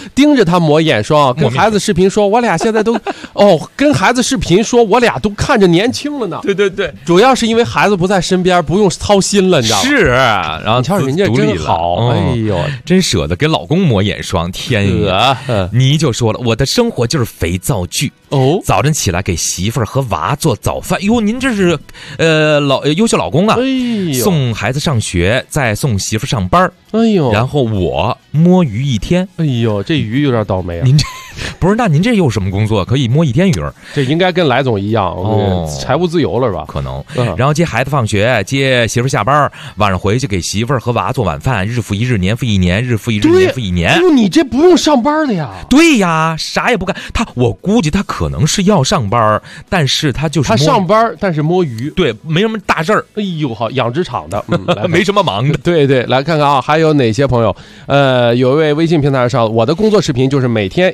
盯着他抹眼霜，跟孩子视频说我俩现在都跟孩子视频说我俩都看着年轻了呢。 对对对， 主要是因为孩子不在身边，不用操心了，你知道吗？ 是，然后你瞧人家真好，哎呦， 真舍得给老公抹眼霜。天呀，你就说了，我的生活就是肥皂剧。早晨起来给媳妇儿和娃做早饭，哟，您这是优秀老公啊！送孩子上学，再送媳妇上班， 哎呦， 然后我摸鱼一天， 哎呦，这鱼有点倒霉啊！ 您这不是？那您这有什么工作可以摸一天鱼？ 这应该跟来总一样，财务自由了是吧？ 可能。然后接孩子放学，接媳妇下班，晚上回去给媳妇和娃做晚饭，日复一日，年复一年，日复一日，年复一年。 哎呦，你这不用上班的呀？ 对呀，啥也不干。我估计他可能是要上班，但是他就是他上班，但是摸鱼， 对，没什么大事儿。 哎呦，好，养殖场的， 没什么忙的。 对对，来看看啊，还有哪些朋友？有一位微信平台上，我的工作视频就是每天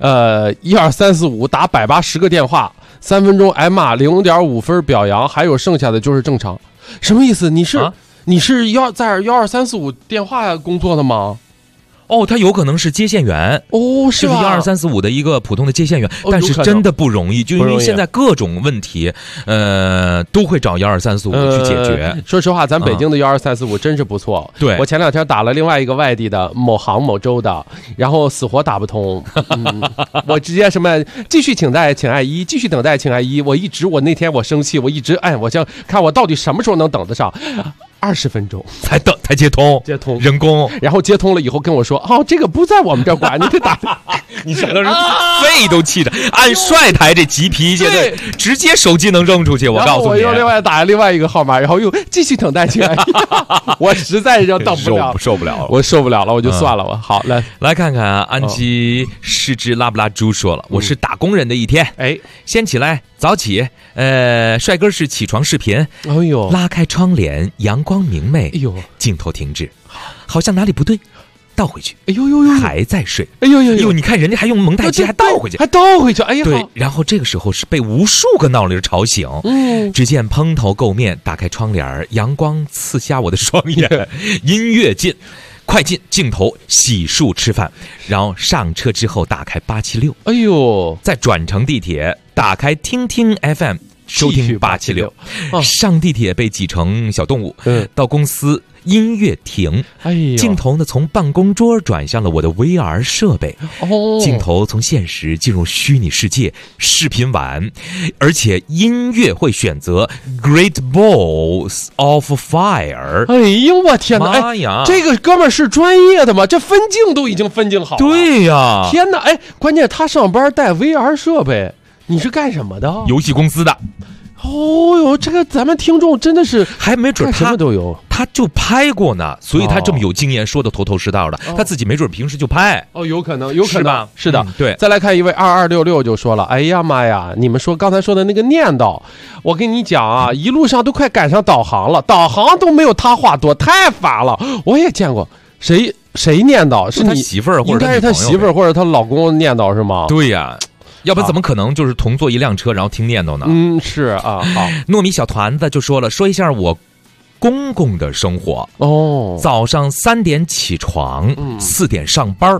1、2、3、4、5打180个电话，3分钟挨骂，0.5分表扬，还有剩下的就是正常。什么意思？你是要在1、2、3、4、5电话工作的吗？ 他有可能是接线员是吧？ 就是1、2、3、4、5的一个普通的接线员，但是真的不容易，就因为现在各种问题，都会找1、2、3、4、5去解决。 说实话，咱北京的1、2、3、4、5真是不错。 对， 我前2天打了另外一个外地的某行某州的，然后死活打不通。我直接什么继续请待，请按1，继续等待，请按1。我那天我生气，我一直按，我想看我到底什么时候能等得上。20分钟才接通人工， 然后接通了以后跟我说，这个不在我们这管，你得打。 你整个人肺都气着，按帅台这急脾气，直接手机能扔出去。我告诉你， 我又另外打另外一个号码，然后又继续等待，我实在是等不了， 受不了了， 我受不了了，我就算了。我好来看看啊，安吉是只拉布拉猪说了，我是打工人的一天，先起来早起，帅哥是起床视频， 哎呦， 拉开窗帘，阳光明媚， 哎呦， 镜头停止，好像哪里不对。倒回去， 哎呦呦， 还在睡， 哎呦呦呦， 你看人家还用蒙太奇，还倒回去， 哎呀， 对，然后这个时候是被无数个闹铃吵醒，只见蓬头垢面，打开窗帘，阳光刺瞎我的双眼，音乐进，快进镜头，洗漱吃饭，然后上车之后打开876， 哎呦， 再转乘地铁，打开听听 FM。收听876，上地铁被挤成小动物，到公司音乐停，镜头呢从办公桌转向了我的 VR 设备，镜头从现实进入虚拟世界，视频完，而且音乐会选择 Great Balls of Fire。 哎呦我天哪！ 妈呀， 这个哥们儿是专业的吗？这分镜都已经分镜好了。 对呀， 天哪！关键他上班带 VR 设备。你是干什么的？ 游戏公司的。 哟，这个咱们听众真的是还没准什么都有， 他就拍过呢，所以他这么有经验，说的头头是道的。他自己没准平时就拍。 有可能，是的， 对。 再来看一位2266就说了，哎呀妈呀，你们刚才说的那个念叨，我跟你讲啊，一路上都快赶上导航了，导航都没有他话多，太烦了。我也见过，谁念叨？是你媳妇儿， 应该是他媳妇儿或者他老公念叨是吗？ 对呀。要不怎么可能就是同坐一辆车然后听念叨呢？ 是啊，好。 糯米小团子就说一下我公公的生活早上3点起床，4点上班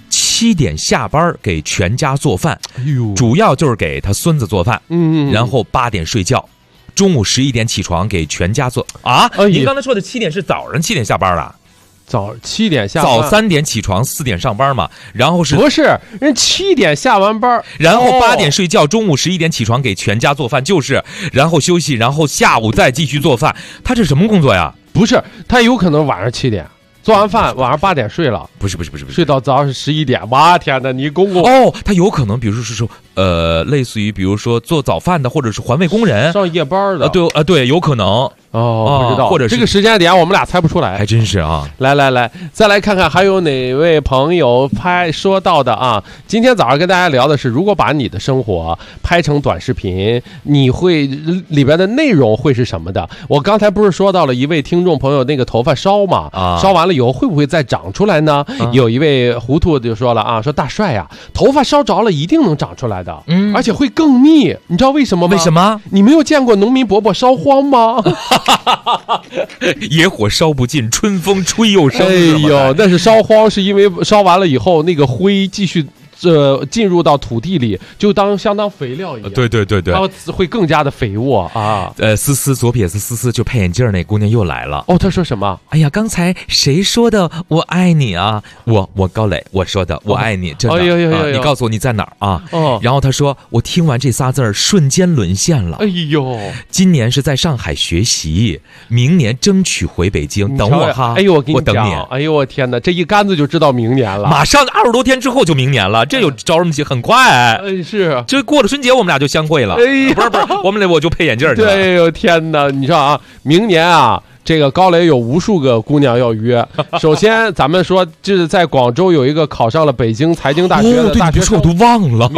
，7点下班给全家做饭，主要就是给他孙子做饭，然后8点睡觉，中午11点起床给全家做啊。您刚才说的7点是早上7点下班了？ 早7点下班， 早3点起床，4点上班嘛，然后不是人7点下完班， 然后8点睡觉，中午11点起床给全家做饭，然后休息，然后下午再继续做饭。他这什么工作呀？ 不是，他有可能晚上7点做完饭，晚上8点睡了。 不是， 睡到早上11点。哇天哪，你公公他有可能，比如说类似于比如说做早饭的，或者是环卫工人， 上夜班的。 对，有可能。 不知道， 或者是这个时间点我们俩猜不出来， 还真是啊。 来，再来看看还有哪位朋友说到的啊？今天早上跟大家聊的是，如果把你的生活拍成短视频，你会里边的内容会是什么的？我刚才不是说到了一位听众朋友那个头发烧嘛，烧完了以后会不会再长出来呢？有一位糊涂就说了啊，说大帅呀，头发烧着了一定能长出来的，而且会更密，你知道为什么吗？ 为什么？ 你没有见过农民伯伯烧荒吗？ 野火烧不尽，春风吹又生。 哎呦，那是烧荒，是因为烧完了以后，那个灰继续进入到土地里，就相当肥料一样。 对， 然后会更加的肥沃啊。 左撇子思就配眼镜那姑娘又来了。 哦，她说什么？ 哎呀，刚才谁说的我爱你啊？我高磊，我说的我爱你，真的。 哎呦， 你告诉我你在哪儿啊？ 哦。 然后她说，我听完这仨字儿，瞬间沦陷了。 哎呦， 今年是在上海学习，明年争取回北京，等我哈。 哎呦，我跟你讲， 等你。 哎呦，我天哪，这一竿子就知道明年了， 马上20多天之后就明年了，这有着什么急？很快， 是， 就过了春节，我们俩就相会了。 哎呀， 不是，我就配眼镜去了。 哎呦天哪！你知道啊，明年啊，这个高磊有无数个姑娘要约。首先，咱们说就是在广州有一个考上了北京财经大学的大学生， 我都忘了，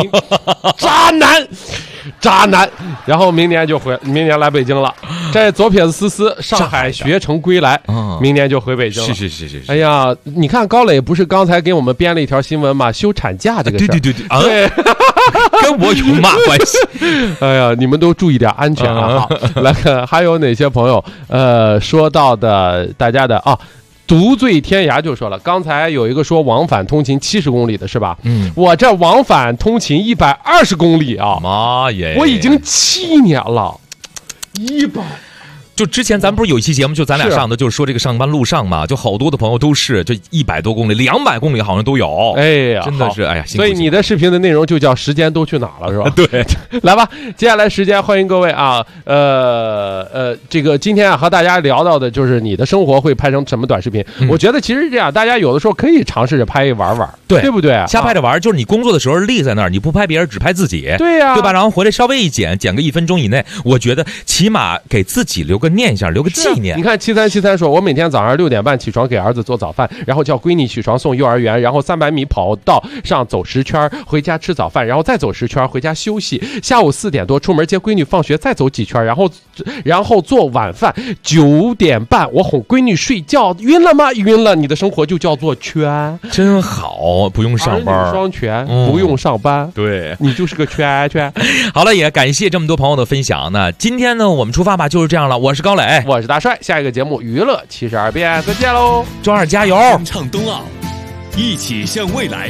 渣男。然后明年来北京了。这左撇子思上海学成归来，明年就回北京了。 是。 哎呀，你看高磊不是刚才给我们编了一条新闻吗？休产假这个事儿， 对，跟我有嘛关系？ 哎呀，你们都注意点安全啊！好，来看还有哪些朋友说到的大家的啊。独醉天涯就说了，刚才有一个说往返通勤70公里的是吧？我这往返通勤120公里啊！ 妈耶！ 我已经7年了，100。 就之前咱不是有一期节目，就咱俩上的，就是说这个上班路上嘛，就好多的朋友都是就100多公里、200公里好像都有。 哎呀， 真的是哎呀， 所以你的视频的内容就叫时间都去哪了是吧？ 对， 来吧，接下来时间欢迎各位啊，这个今天啊和大家聊到的就是你的生活会拍成什么短视频？我觉得其实这样，大家有的时候可以尝试着拍一玩，对不对？ 瞎拍着玩，就是你工作的时候立在那儿，你不拍别人，只拍自己， 对呀， 对吧？然后回来稍微一剪个1分钟以内，我觉得起码给自己留个念想，留个纪念。 你看7373说，我每天早上6点半起床给儿子做早饭，然后叫闺女起床送幼儿园，然后300米跑道上走10圈，回家吃早饭，然后再走10圈回家休息，下午4点多出门接闺女放学，再走几圈，然后做晚饭，9点半我哄闺女睡觉，晕了吗？晕了，你的生活就叫做圈， 真好，不用上班， 双全，不用上班， 对， 你就是个圈。 好了，也感谢这么多朋友的分享。那今天呢，我们出发吧，就是这样了。我是高磊， 我是大帅，下一个节目娱乐72变，再见喽！ 周二加油， 唱冬奥，一起向未来。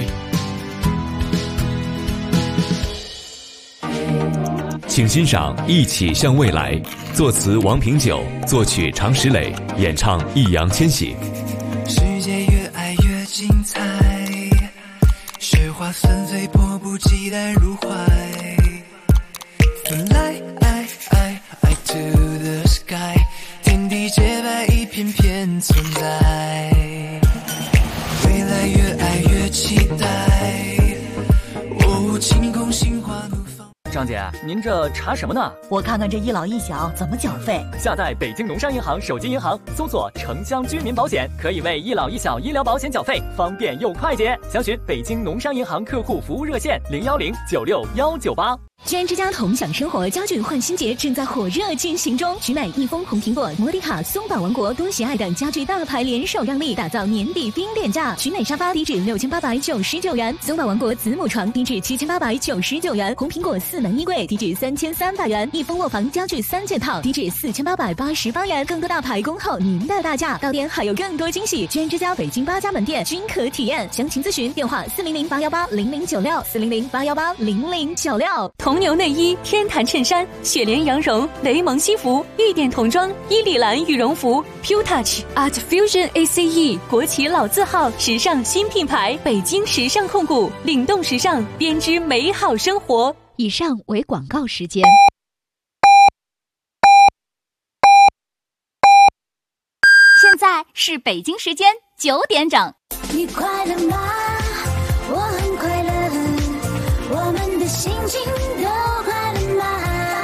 请欣赏《一起向未来》，作词王平久，作曲常石磊，演唱易烊千玺。 世界越爱越精彩，雪花纷飞，迫不及待入怀。Fly to the sky， 天地洁白，一片片存在。未来越爱越期待，哦，晴空心花怒放。 张姐，您这查什么呢？ 我看看这一老一小怎么缴费。 下载北京农商银行手机银行，搜索城乡居民保险，可以为一老一小医疗保险缴费，方便又快捷。详询北京农商银行客户服务热线010961198。 居然之家同享生活家具换新节正在火热进行中，取美、益丰、红苹果、摩迪卡、松宝王国、多喜爱等家具大牌联手让利，打造年底冰点价。取美沙发低至6899元，松宝王国子母床低至7899元，红苹果4门衣柜低至3300元，益丰卧房家具3件套低至4888元。更多大牌恭候您的大驾，到店还有更多惊喜。居然之家北京8家门店均可体验，详情咨询电话400-818-0096，400-818-0096。 红牛内衣、天坛衬衫、雪莲羊绒、雷蒙西服、玉典童装、伊丽兰羽绒服、Pure Touch Art Fusion ACE 国企老字号时尚新品牌，北京时尚控股，领动时尚，编织美好生活。 以上为广告时间。现在是北京时间9点整。 你快乐吗？我很快乐，我们的心情都快乐吗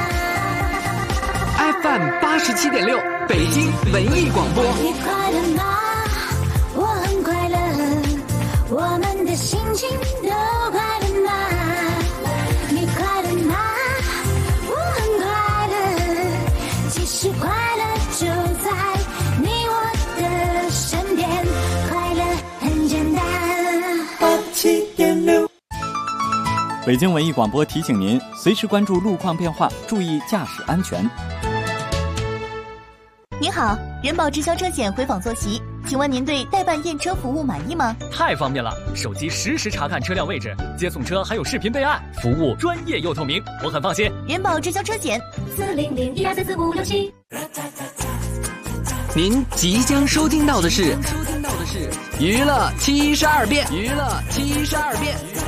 ？FM 87.6，北京文艺广播。 你快乐吗？我很快乐，我们的心情都快乐吗？你快乐吗？我很快乐，其实快乐就在你我的身边，快乐很简单。87.6。 北京文艺广播提醒您，随时关注路况变化，注意驾驶安全。 您好，人保直销车险回访坐席，请问您对代办验车服务满意吗？ 太方便了，手机实时查看车辆位置，接送车还有视频备案，服务专业又透明，我很放心。 人保直销车险 40012344567。 您即将收听到的是娱乐72变，娱乐72变。